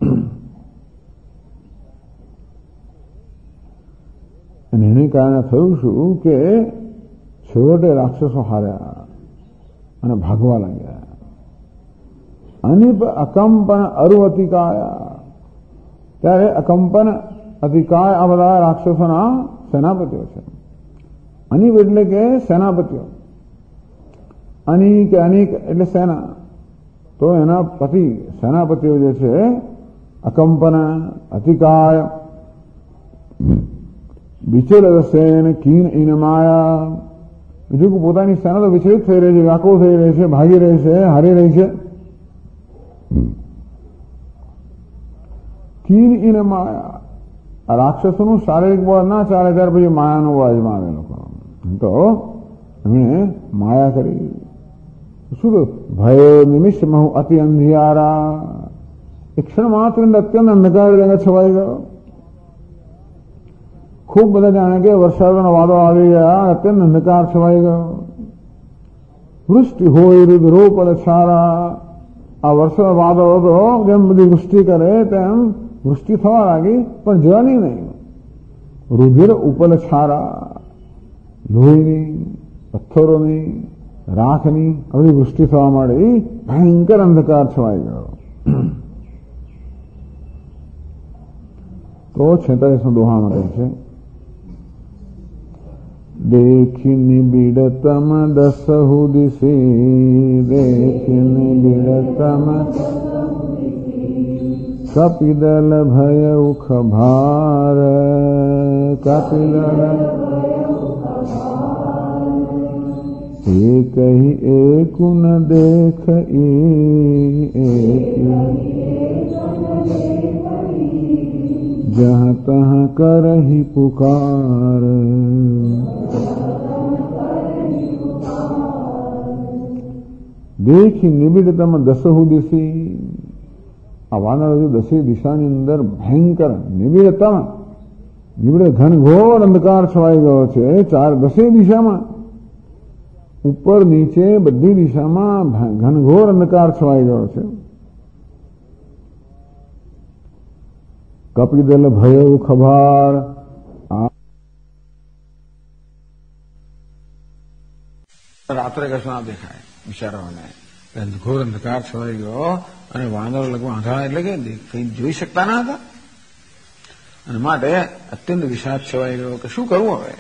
અને એને કારણે થયું શું કે છેવટે રાક્ષસો હાર્યા અને ભાગવા લાગ્યા. અનિપ અકંપન અરુ અતિકાયા, ત્યારે અકંપન અતિકાય આ બધા રાક્ષસોના સેનાપતિઓ છે. અનિપ એટલે કે સેનાપતિઓ, અનિક અનિક એટલે સેના. તો એના પતિ સેનાપતિઓ જે છે અકંપન અતિકાય, વિચેલસેન કીન ઇન માયા. બીજું કે પોતાની સેના તો વિચલિત થઈ રહી છે, વ્યાકુળ થઈ રહી છે, ભાગી રહી છે, હારી રહી છે. કીન ઇન માયા. આ રાક્ષસોનું શારીરિક બળ ના ચાલે ત્યાર પછી માયાનો બળ અજમાવે લોકો. તો એમણે માયા કરી. શું તો ભય નિમિષ મહુ અતિ અંધિયારા. એક ક્ષણ માત્ર અત્યંત અંધકાર રંગ છવાઈ ગયો. ખૂબ બધા જાણે કે વરસાદનો વાદો આવી ગયા, અત્યંત અંધકાર છવાઈ ગયો. વૃષ્ટિ હોય રુદ્રો પડ છારા. આ વરસાદ વાદળો તો જેમ બધી વૃષ્ટિ કરે તેમ વૃષ્ટિ થવા લાગી, પણ જવાની નહીં. રુધિર ઉપલ છારા. લોહીની, પથ્થરોની, રાખની આ બધી વૃષ્ટિ થવા માંડી. ભયંકર અંધકાર છવાઈ ગયો. તો 46 દોહામાં કહે છે, દેખી નિબિડતમ દસહુ દિશી. દેખી નિબિડતમ કપિદલ ભય ઉખ ભાર. કપિદલ એક એકુન દેખ જહ તહ કરહી પુકાર. દેખી નિબિડતમ દસહુ દિશી. આ વાનર દસે દિશાની અંદર ભયંકર નિબિડતમ, નિબિડ ઘનઘોર અંધકાર છવાઈ ગયો છે. દસે દિશામાં ઉપર નીચે બધી દિશામાં ઘનઘોર અંધકાર છવાઈ ગયો છે. કપિદલ ભય ખભાર. રાત્રે કશું ના દેખાય બિચારાઓને. ઘોર અંધકાર છવાઈ ગયો અને વાનરો લગભગ આંધળા એટલે કે કંઈ જોઈ શકતા ના હતા. અને માટે અત્યંત વિષાદ છવાઈ ગયો કે શું કરવું હવે.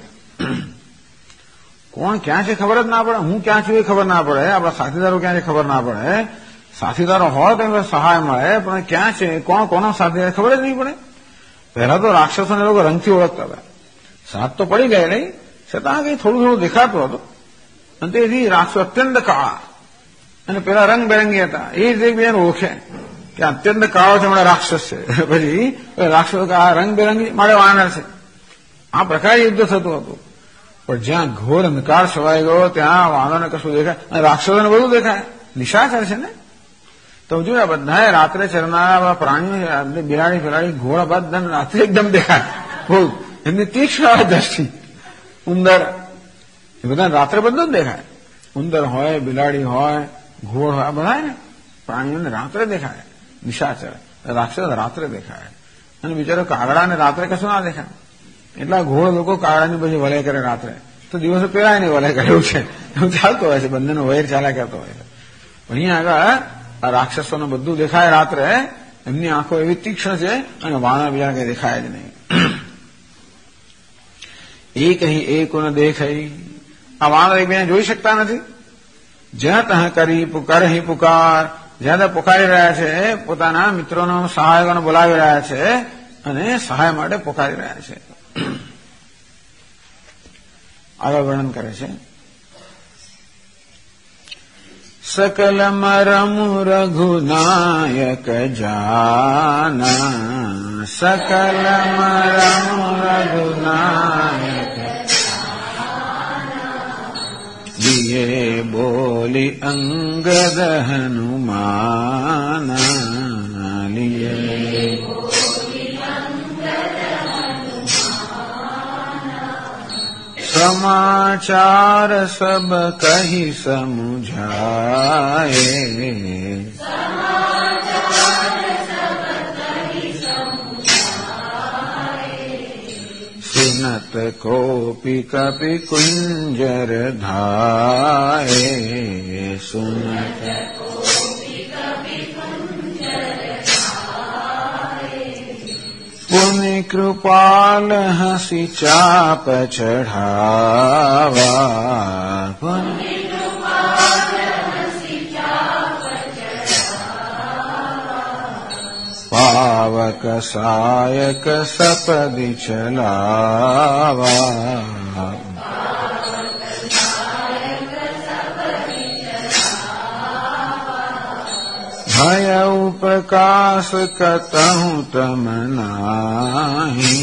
કોણ ક્યાં છે ખબર જ ના પડે, હું ક્યાં છું એ ખબર ના પડે, આપણા સાથીદારો ક્યાં છે ખબર ના પડે. સાથીદારો હોય તો એમને સહાય મળે, પણ ક્યાં છે, કોણ કોનો સાથીદાર ખબર જ નહીં પડે. પહેલા તો રાક્ષસોને લોકો રંગથી ઓળખતા હતા. સાત તો પડી ગયા નહીં, છતાં કંઈ થોડું થોડું દેખાતું હતું. અને તેથી રાક્ષસો અત્યંત કાળા અને પેલા રંગબેરંગી હતા. એ રીતે એકબીજાને ઓળખે કે અત્યંત કાળો છે, હમણાં રાક્ષસ છે. પછી રાક્ષસો આ રંગબેરંગી મારે વાનર છે. આ પ્રકારે યુદ્ધ થતું હતું. પણ જ્યાં ઘોર અંધકાર છવાઈ ગયો ત્યાં વાનરોને કશું દેખાય અને રાક્ષસોને બધું દેખાય. નિશાચર છે ને. તો જોયું બધાએ રાત્રે ચરનારા પ્રાણીઓ, બિલાડી ફિલાડી, ઘોડા બધા રાત્રે એકદમ દેખાય. બહુ એમની તીક્ષ્ણ દ્રષ્ટિ. ઉંદર એ બધા રાત્રે બધું જ દેખાય. ઉંદર હોય, બિલાડી હોય, ઘોડ હોય, બધા ને પ્રાણીઓને રાત્રે દેખાય. નિશાચર રાક્ષસ રાત્રે દેખાય. અને બિચારો કાગડાને રાત્રે કશું ના દેખાય. એટલા ઘોડ લોકો કાગડાની પછી વલય કરે રાત્રે. તો દિવસો પેલા એની વલય કરે એવું છે. એવું ચાલતું હોય છે, બંનેનો વૈર ચાલ્યા કરતો હોય છે. પણ અહીંયા આગળ આ રાક્ષસોને બધું દેખાય રાત્રે. એમની આંખો એવી તીક્ષ્ણ છે અને વાનર બીજા કઈ દેખાય જ નહીં. એક અહીં એકોને દેખાય. આ વાનર એકબીજાને જોઈ શકતા નથી. જ્યાં તહ કરી પુકાર હી પુકાર. જ્યાં ત્યાં પુકારી રહ્યા છે, પોતાના મિત્રોનો, સહાયકોને બોલાવી રહ્યા છે અને સહાય માટે પુકારી રહ્યા છે. આગળ વર્ણન કરે છે. સકલ મરમુ રઘુનાયક જાના. સકલ મરમુ રઘુનાયક દિયે બોલી અંગદ હનુમાના. લિયે સમાચાર સબ કહી સમુઝાએ. સુનત કોપી કપી કુંજર ધાએ. સુનત પુનિ કૃપાલ હસી ચાપ ચઢાવા. पावक सायक सपदि चलावा भयउ प्रकाश कतहु तम नाही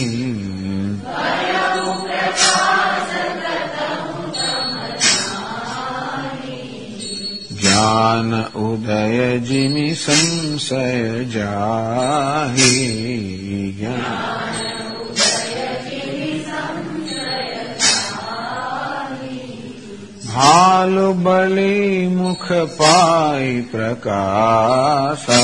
ज्ञान उदय जिमि संशय जाहि भालु बलि मुख पाई प्रकाशा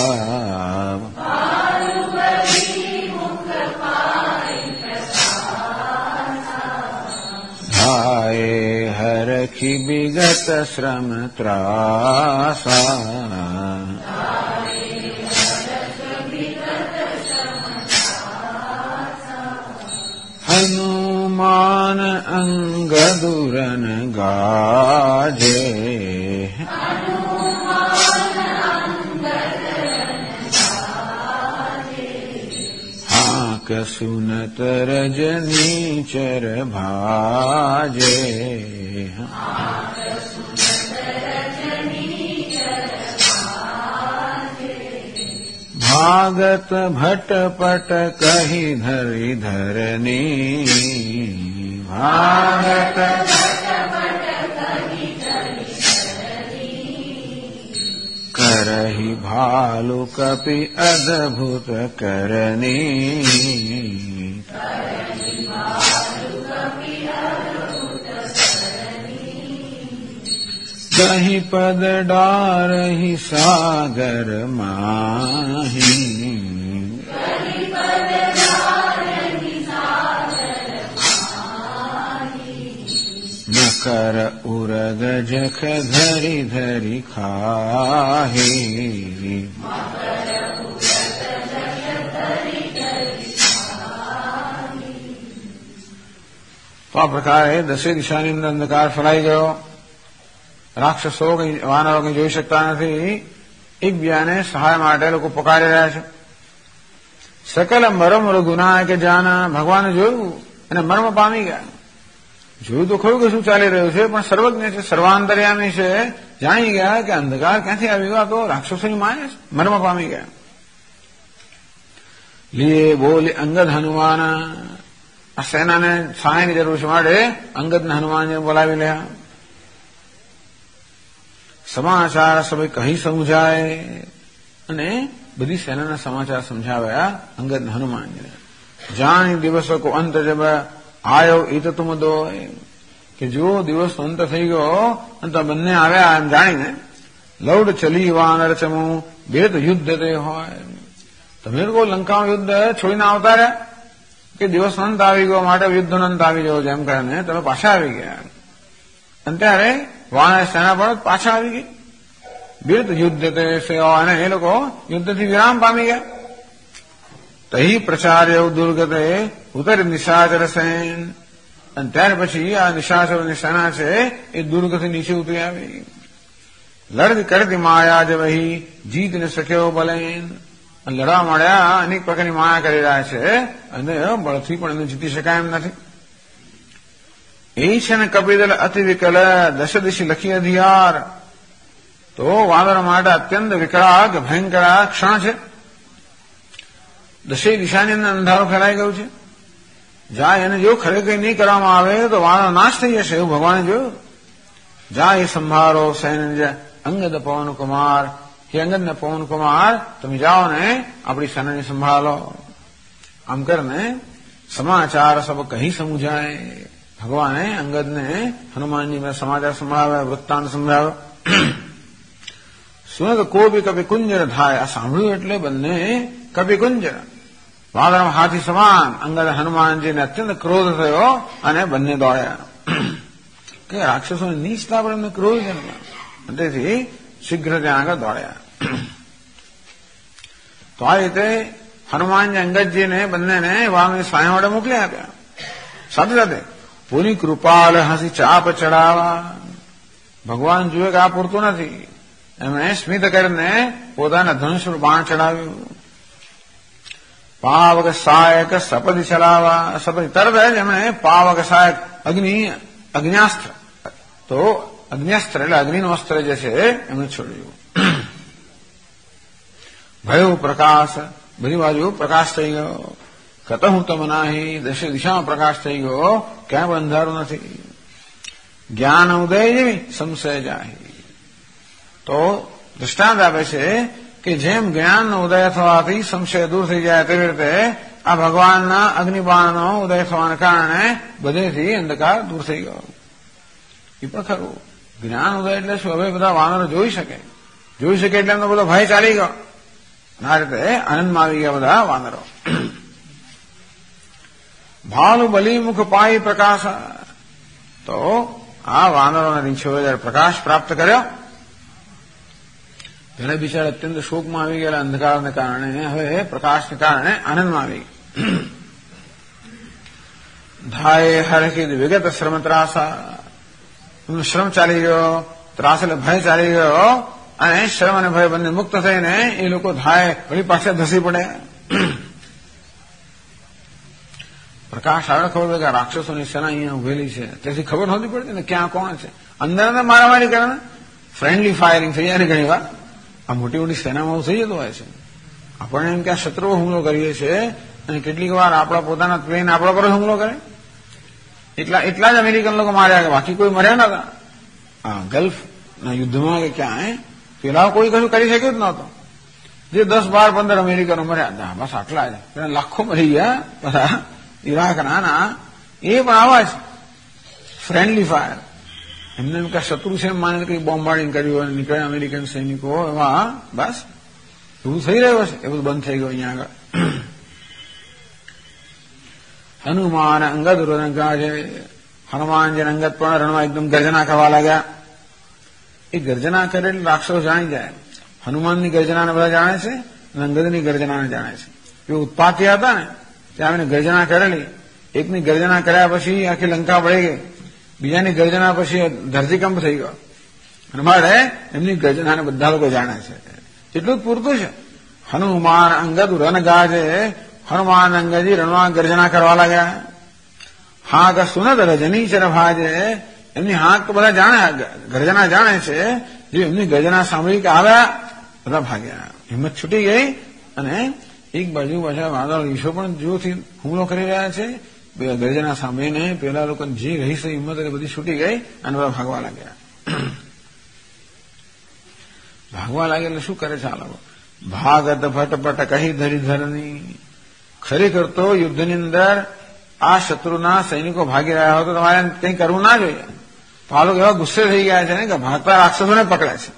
धाये हरखि विगत श्रम त्रासा हनुमान अंगदुरन गाजे हाक सुनत रजनीचर भाजे भागत भट पट कही धरि धरनी भागत करहि भालु कपि अद्भुत करनी कहीं पद डारहि सागर माही न कर उरग जख धरि धरि खाही तो આ પ્રકારે દસે દિશાની અંદર અંધકાર ફેલાઈ ગયો. રાક્ષસો વાનરો કંઈ જોઈ શકતા નથી. એકબીજાને સહાય માટે લોકો પુકારી રહ્યા છે. સકલ મરમ ગુના કે જાના ભગવાને જોયું અને મર્મ પામી ગયા. જોયું તો ખરું કે શું ચાલી રહ્યું છે, પણ સર્વજ્ઞ છે, સર્વાંતર્યામી છે, જાણી ગયા કે અંધકાર ક્યાંથી આવી ગયો, તો રાક્ષસોની માયા છે. મર્મ પામી ગયા. લીએ બોલી અંગદ હનુમાન, આ સેનાને સહાયની જરૂર છે માટે અંગદને હનુમાનને બોલાવી લ્યા. સમાચાર સભે કહી સમજાય, અને બધી સેનાના સમાચાર સમજાવ્યા અંગદ હનુમાનજીને. જાણી દિવસો કો અંત જબ આયો ઈત તુમ દો, કે જો દિવસનો અંત થઈ ગયો અને તો બંને આવ્યા એમ જાણીને લૌડ ચલી વાનર ચમું બેત યુદ્ધ તે હોય. તમે લોકો લંકાનું યુદ્ધ છોડીને આવતા રહ્યા કે દિવસનો અંત આવી ગયો માટે યુદ્ધનો અંત આવી ગયો જેમ કરીને તમે પાછા આવી ગયા. અને ત્યારે વાનર સેના પણ પાછા આવી ગઈ. બીરત યુદ્ધ તે અને એ લોકો યુદ્ધથી વિરામ પામી ગયા. તહી પ્રચાર્ય દુર્ગતે ઉતર નિશાચર સેન, અને ત્યાર પછી આ નિશાચરોની સેના છે એ દુર્ગથી નીચે ઉતરી આવી. લડતી કરતી માયા જ વહી જીત ને શક્યો બલેન, લડવા મળ્યા અનેક પ્રકારની માયા કરી રહ્યા છે અને બળથી પણ એને જીતી શકાય એમ નથી. એ છે ને કપિદલ અતિ વિકલ દશ દિશી લખી અધિયાર, તો વાનર માટે અત્યંત વિકરાળ ભયંકર ક્ષણ છે. દશે દિશાની અંદર અંધારો ફેલાઈ ગયું છે. જાય એને જો ખરેખર નહીં કરવામાં આવે તો વાનર નાશ થઈ જશે એવું ભગવાને જોયું. જાય સંભારો સૈન અંગદ પવન કુમાર, કે અંગદ ને પવન કુમાર તમે જાઓ ને આપણી સેનાને સંભાળો. આમ કરીને સમાચાર સબ કહી સમજાય. ભગવાને અંગદને હનુમાનજી સમાચાર સંભળાવ્યા, વૃત્તાંત સંભળાવ્યો. સુનત કોબી કપી કુંજર થાય, આ સાંભળ્યું એટલે બંને કપી કુંજર વાદળમાં હાથી સમાન અંગદ હનુમાનજીને અત્યંત ક્રોધ થયો અને બંને દોડ્યા. કે રાક્ષસોની નીચતા પર એમને ક્રોધ જન્મ્યો, તેથી શીઘ્ર ત્યાં આગળ દોડ્યા. તો આ રીતે હનુમાનજી અંગદજીને બંનેને વાઘની સહાય માટે મોકલી આપ્યા. સાથે સાથે પૂરી કૃપાલ હસી ચાપ ચડાવવા. ભગવાન જુએ કે આ પૂરતું નથી, એમણે સ્મિત કરીને પોતાના ધનુષ પર બાણ ચડાવ્યું. પાવક સહાયક સપદી ચલાવા. સપદી તરત જ એમણે પાવક સહાયક અગ્ન્યાસ્ત્ર, તો અગ્ન્યાસ્ત્ર એટલે અગ્નિનું અસ્ત્ર જે છે એમણે છોડ્યું. ભયો પ્રકાશ, બધી બાજુ પ્રકાશ થઈ ગયો. કતહું તમ નાહી, દશે દિશામાં પ્રકાશ થઈ ગયો, ક્યાં પણ અંધારું નથી. જ્ઞાન ઉદય જેવી સંશય જાહી. તો દૃષ્ટાંત આપે છે કે જેમ જ્ઞાનનો ઉદય થવાથી સંશય દૂર થઈ જાય તેવી રીતે આ ભગવાનના અગ્નિબાણનો ઉદય થવાના કારણે બધેથી અંધકાર દૂર થઈ ગયો. એ પણ ખરું. જ્ઞાન ઉદય એટલે શું? હવે બધા વાનરો જોઈ શકે એટલે એમનો બધો ભય ચાલી ગયો. આ રીતે આનંદમાં આવી ગયા બધા વાનરો. ભાલુ બલી મુખ પાઈ પ્રકાશ. તો આ વાનરોના રીંછોએ જયારે પ્રકાશ પ્રાપ્ત કર્યો, ત્યારે બિચારા અત્યંત શોકમાં આવી ગયેલા અંધકારને કારણે હવે પ્રકાશને કારણે આનંદમાં આવી ગયા. ધાય હરખિત વિગત શ્રમ ત્રાસા. શ્રમ ચાલી ગયો, ત્રાસ એટલે ભય ચાલી ગયો, અને શ્રમ અને ભય બંને મુક્ત થઈને એ લોકો ધાય વળી પાસે ધસી પડે. પ્રકાશ આવે ખબર પડે કે રાક્ષસોની સેના અહીંયા ઉભેલી છે. તેથી ખબર નહોતી પડતી ને ક્યાં કોણ છે. અંદર મારામારી કરે ને, ફ્રેન્ડલી ફાયરિંગ થઈ જાય ને ઘણી વાર. આ મોટી મોટી સેનામાં થઈ જતું હોય છે. આપણને એમ કે આ શત્રુઓ હુમલો કરીએ છીએ, અને કેટલીક વાર આપણા પોતાના પ્લેન આપણા પર હુમલો કરે. એટલા જ અમેરિકન લોકો માર્યા કે બાકી કોઈ મર્યા નતા. હા, ગલ્ફના યુદ્ધમાં કે ક્યાં પેલા કોઈ કશું કરી શક્યું જ નહોતું. જે 10, 12, 15 અમેરિકનો મર્યા હતા, બસ આટલા જ. પેલા લાખો મરી ગયા બધા ઈરાકના. એ પણ આવા જ ફ્રેન્ડલી ફાયર. એમને એમ કે શત્રુ છે એમ માને કંઈ બોમ્બાર્ડિંગ કર્યું અને નીકળે અમેરિકન સૈનિકો, એમાં બસ એવું થઈ રહ્યું છે. એ બધું બંધ થઈ ગયું અહીંયા આગળ. હનુમાન અંગદ રણગા છે. હનુમાન જેને અંગદ પણ રણમાં એકદમ ગર્જના કરવા લાગ્યા. એ ગર્જના કરે એટલે રાક્ષસો જાણી જાય. હનુમાનની ગર્જનાને બધા જાણે છે અને અંગદની ગર્જનાને જાણે છે. એ ઉત્પાતી હતા ને ત્યાં એને ગર્જના કરેલી. એકની ગર્જના કર્યા પછી આખી લંકા પડી ગઈ. બીજાની ગર્જના પછી ધરતીકંપ થઈ ગયો. અને માટે એમની ગર્જનાને બધા લોકો જાણે છે. એટલું જ પૂરતું છે. હનુમાન અંગદ રણગા છે. હનુમાન અંગજી રણમાં ગર્જના કરવા લાગ્યા. હાક સુનદ રજની ચરભાજે. એમની હાક તો બધા જાણે, ગર્જના જાણે છે. જે એમની ગર્જના સાંભળી કે આવ્યા, બધા ભાગ્યા. હિંમત છૂટી ગઈ. અને એક બાજુ પાછા વાદળ ઈશો પણ જોરથી હુમલો કરી રહ્યા છે. ગર્જના સાંભળીને પેલા લોકો જે રહી છે હિંમત બધી છૂટી ગઈ અને બધા ભાગવા લાગ્યા. ભાગવા લાગે એટલે શું કરે છે આ લોકો? ભાગત ફટપટ કહી ધરીધરની. ખરેખર તો યુદ્ધની અંદર આ શત્રુના સૈનિકો ભાગી રહ્યા હોય તો તમારે કંઈ કરવું ના જોઈએ. તો આ લોકો એવા ગુસ્સે થઈ ગયા છે ને કે ભાગતા રાક્ષસોને પકડે છે.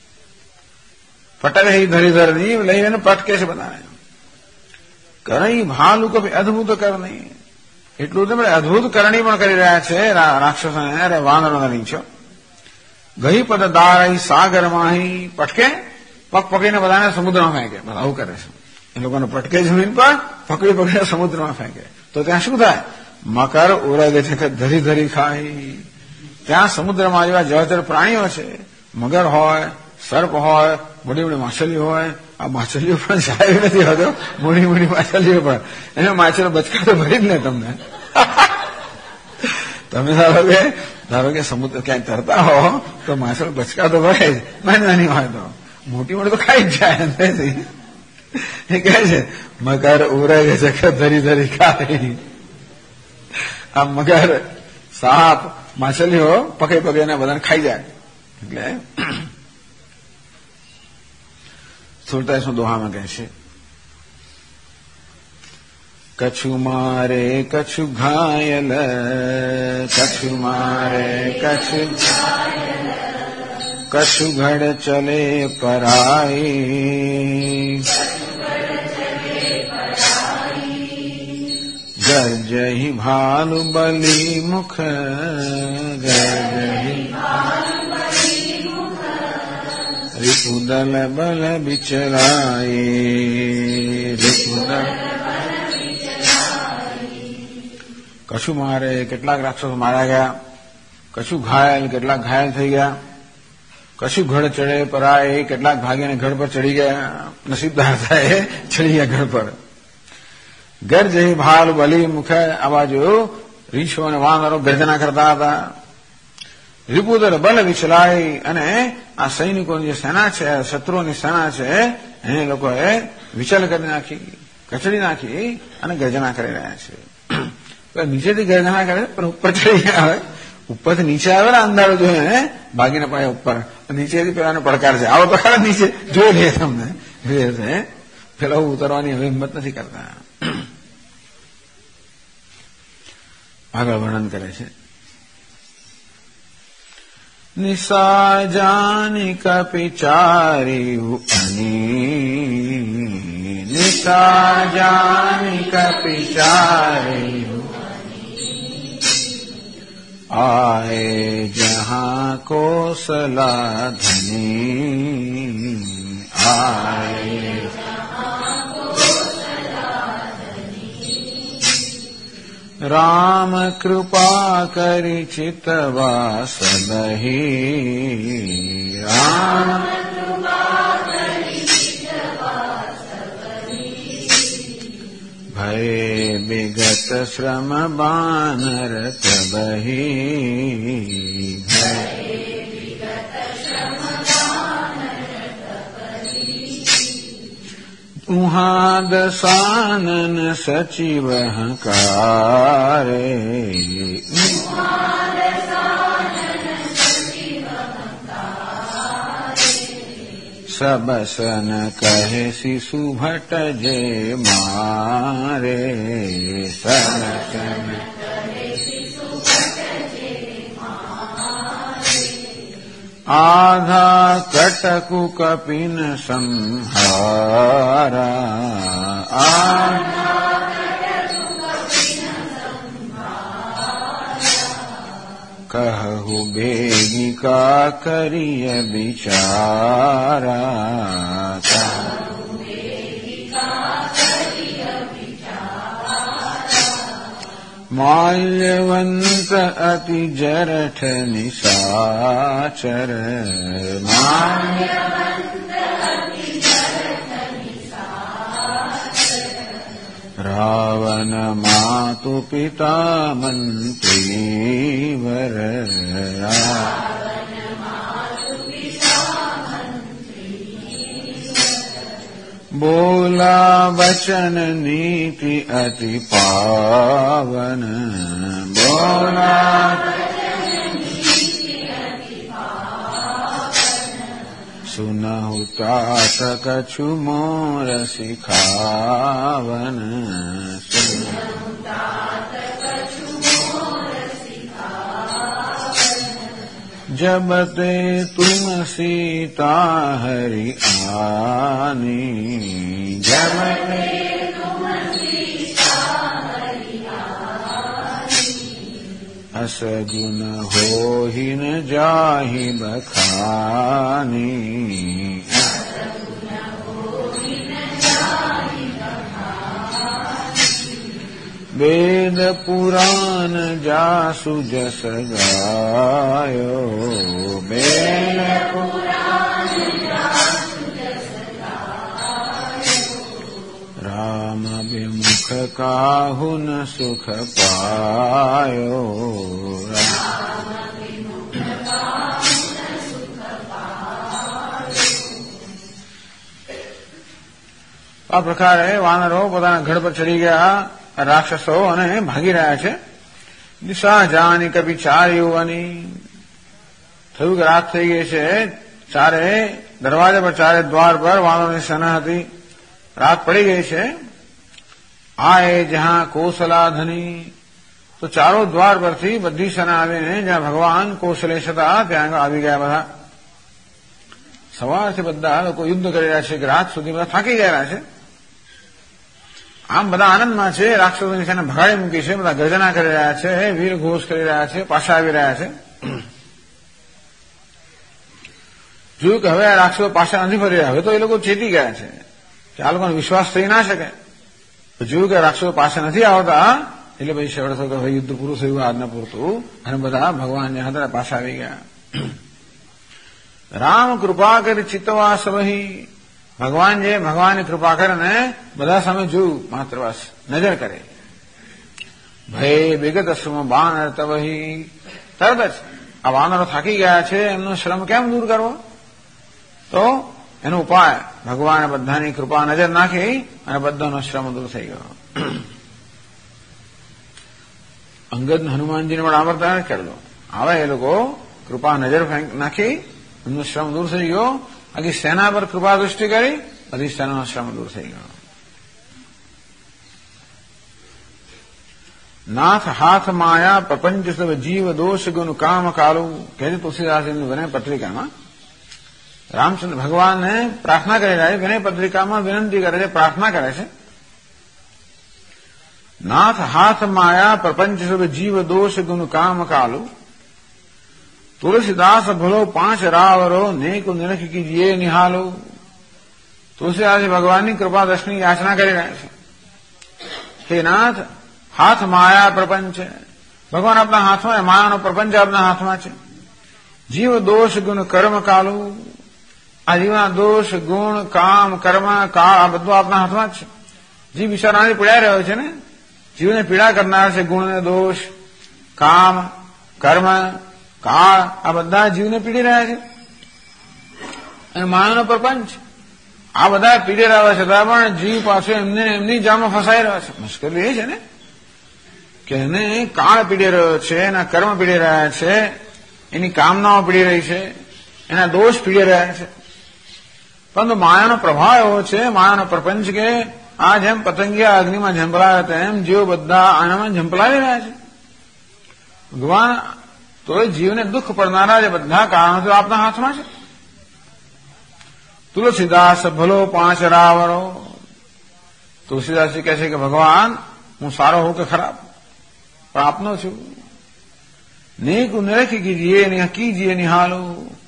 પટક હી ધરીધરની લઈને પટકે છે બધાને. કરણી ભાલુ કભી અદભુત કરણી. એટલું જ અદભુત કરણી પણ કરી રહ્યા છે રાક્ષસોને. અરે વાનરોના રીંછો. ગઈ પદ દારાઈ સાગર માહી. પટકે પગ પકડીને બધાને સમુદ્રમાં ફેંકે. બધા આવું કરે છે. એ લોકોને પટકે જમીન પર, પકડીને સમુદ્રમાં ફેંકે. તો ત્યાં શું થાય? મકર ઉરગે છે કે ધરી ધરી ખાઈ. ત્યાં સમુદ્રમાં જેવા જળચર પ્રાણીઓ છે. મગર હોય, સર્પ હોય, મોટી મોટી માછલીઓ હોય. આ માછલીઓ પણ સારી નથી હોતો, મોટી મોટી માછલીઓ પણ. એને માછલીઓ બચકા તો ભરી જ ને તમને. તમે ધારો કે સમુદ્ર ક્યાંય તરતા હો તો માછલીઓ બચકા તો ભરે જ. નાની નાની હોય તો મોટી મોટી તો ખાઈ જ જાય. એ કહે છે મગર ઉરે છે કે ધરી ધરી ખાઈ. આ મગર, સાપ, માછલીઓ પકડી પકડીને બધાને ખાઈ જાય. એટલે 47 દોહામાં કહે છે કछु મારે કछु ઘાયલ, કछु મારે કछु કछु ઘડ ચલે પરાઈ. ગર્જહી ભાલુ બલી મુખ, ગર્જહી રિપુદલ બલ બિચરાઈ. રિપુદલ કશું મારે, કેટલાક રાક્ષસો માર્યા ગયા. કશું ઘાયલ, કેટલાક ઘાયલ થઈ ગયા. કશું ઘડ ચડે પરાય, કેટલાક ભાગીને ઘડ પર ચડી ગયા. નસીબદાર થાય ચડી ગયા ઘડ પર. ગર્જહી ભાલ બલી મુખે આ બાજુ રીછો અને વાનરો ગર્જના કરતા હતા. રિપુદર બલ વિચલાઈ અને આ સૈનિકોની જે સેના છે, શત્રુઓની સેના છે, એને લોકોએ વિચલ કરી નાખી, કચડી નાખી અને ગર્જના કરી રહ્યા છે. નીચેથી ગર્જના કરે પણ ઉપર ચડી ગયા હોય, ઉપરથી નીચે આવેલા અંધારો જોઈને ભાગીને પાયા ઉપર, નીચેથી પેલાને પડકાર છે, આવો તો ખરા નીચે જોઈ લે તમને, પેલા ઉતરવાની હવે હિંમત નથી કરતા. આગળ વર્ણન કરે છે. નિસાજાની કપિચાર્યુ અની, નિસાજાની કપિચાર્યુ आए जहां कौशला धनी, आए राम कृपा करि चितवा सबही, राम भय विगत श्रम बानर तबही, उहाँ दसानन सचिव हकारे, सबसन कहे शिशु भट जे मारे, सबसन आधा कटकु कपिन संहारा, कहु बेगिका करिय विचारा, माल्यवंत अति जरठ निशाचर, रावण मातु पिता मंत्री वर, बोला वचन नीति अति पावन, बोला सुनहु तात कछु मोर सिखावन, जब ते तुम सीता हरि आनी, जब ते तुम सीता हरि आनी, असगुन होहि न जाहि बखानी, वेद पुराण जासु जस गायो, वेद पुराण जासु जस गायो, राम विमुख काहु न सुख पायो, राम विमुख काहु न सुख पायो. આ પ્રકારે વાનરો પોતાના ગઢ પર ચડી ગયા, રાક્ષસો અને ભાગી રહ્યા છે. દિશા જાની કભી ચાર યુવાની, થયું કે રાત થઈ ગઈ છે, ચારે દરવાજા પર, ચારે દ્વાર પર વાનરોની સેના હતી, રાત પડી ગઈ છે. આએ જહાં કૌશલાધની, તો ચારો દ્વાર પરથી બધી સેના આવીને જ્યાં ભગવાન કૌશલેશ હતા ત્યાં આવી ગયા. બધા સવારથી બધા લોકો યુદ્ધ કરી રહ્યા છે કે રાત સુધી બધા થાકી ગયા છે. આમ બધા આનંદમાં છે, રાક્ષસોની સેના ભગાડી મૂકી છે, બધા ગર્જના કરી રહ્યા છે, વીર ઘોષ કરી રહ્યા છે, પાછા આવી રહ્યા છે. જોયું કે હવે આ રાક્ષસો પાછા નથી ફરી રહ્યા, હવે તો એ લોકો ચેતી ગયા છે કે આ લોકોનો વિશ્વાસ થઈ ના શકે. જોયું કે રાક્ષસો પાછા નથી આવતા, એટલે પછી શેવડ થયો કે હવે યુદ્ધ પૂરું થયું આજના પૂરતું, અને બધા ભગવાન જ્યાં હતા પાછા આવી ગયા. રામ કૃપા કરી ચિત્તવા સવહી, ભગવાન જે ભગવાનની કૃપા કરે ને બધા સામે જોયું માત્ર બસ નજર કરે. ભય વિગત શ્રમ બાનર તવહી, તરત જ આ વાનરો થાકી ગયા છે, એમનો શ્રમ કેમ દૂર કરવો? તો એનો ઉપાય ભગવાને બધાની કૃપા નજર નાખી અને બધાનો શ્રમ દૂર થઈ ગયો. અંગદ હનુમાનજીને પણ આવર્તન કરેલો. હવે એ લોકો કૃપા નજર નાખી એમનો શ્રમ દૂર થઈ ગયો. આખી સેના પર કૃપા દૃષ્ટિ કરી, બધી સેનાનો શ્રમ દૂર થઈ ગયો. નાથ હાથ માયા પ્રપંચ સબ જીવ દોષ ગુણ કામ કાલું કહે છે તુલસીદાસજીની વિનય પત્રિકામાં. રામચંદ્ર ભગવાનને પ્રાર્થના કરી રહ્યા છે, વિનય પત્રિકામાં વિનંતી કરે છે, પ્રાર્થના કરે છે. નાથ હાથ માયા પ્રપંચ સબ જીવ દોષ ગુણ કામ કાલું, तुलसीदास भलो 5 रावरो नेक निरख कीजिए निहालो. तुलसीदास भगवानની કૃપા દર્શનની યાચના કરી રહ્યા છે. હે નાથ, હાથ માયા પ્રપંચ, ભગવાન આપના હાથમાં, માયાનો પ્રપંચ આપના હાથમાં છે. જીવ દોષ ગુણ કર્મ કાલુ, આ જીવના દોષ ગુણ કામ કર્મ કાળ આ બધું આપના હાથમાં જ છે. જીવ વિચારણાથી પીડાઈ રહ્યો છે ને, જીવને પીડા કરનાર છે ગુણ ને દોષ, કામ કર્મ કાળ આ બધા જીવને પીડી રહ્યા છે. અને માયાનો પ્રપંચ આ બધા પીડી રહ્યા છતાં પણ જીવ પાછો એમને એમની જાળમાં ફસાઈ રહ્યો છે. મુશ્કેલી એ છે ને કે એને કાળ પીડી રહ્યો છે, એના કર્મ પીડી રહ્યા છે, એની કામનાઓ પીડી રહી છે, એના દોષ પીડી રહ્યા છે. પરંતુ માયાનો પ્રભાવ એવો છે, માયાનો પ્રપંચ કે આ જેમ પતંગિયા અગ્નિમાં ઝંપલાવે તેમ જીવ બધા આનામાં ઝંપલાવી રહ્યા છે. ભગવાન તો એ જીવને દુઃખ પડનારા જે બધા કારણો તો આપના હાથમાં છે. તુલસીદાસ ભલો 5 રાવરો, તુલસીદાસજી કહે છે કે ભગવાન હું સારો હોઉં કે ખરાબ પણ આપનો છું. નેક નિરખી કીજીએ નિહાલો,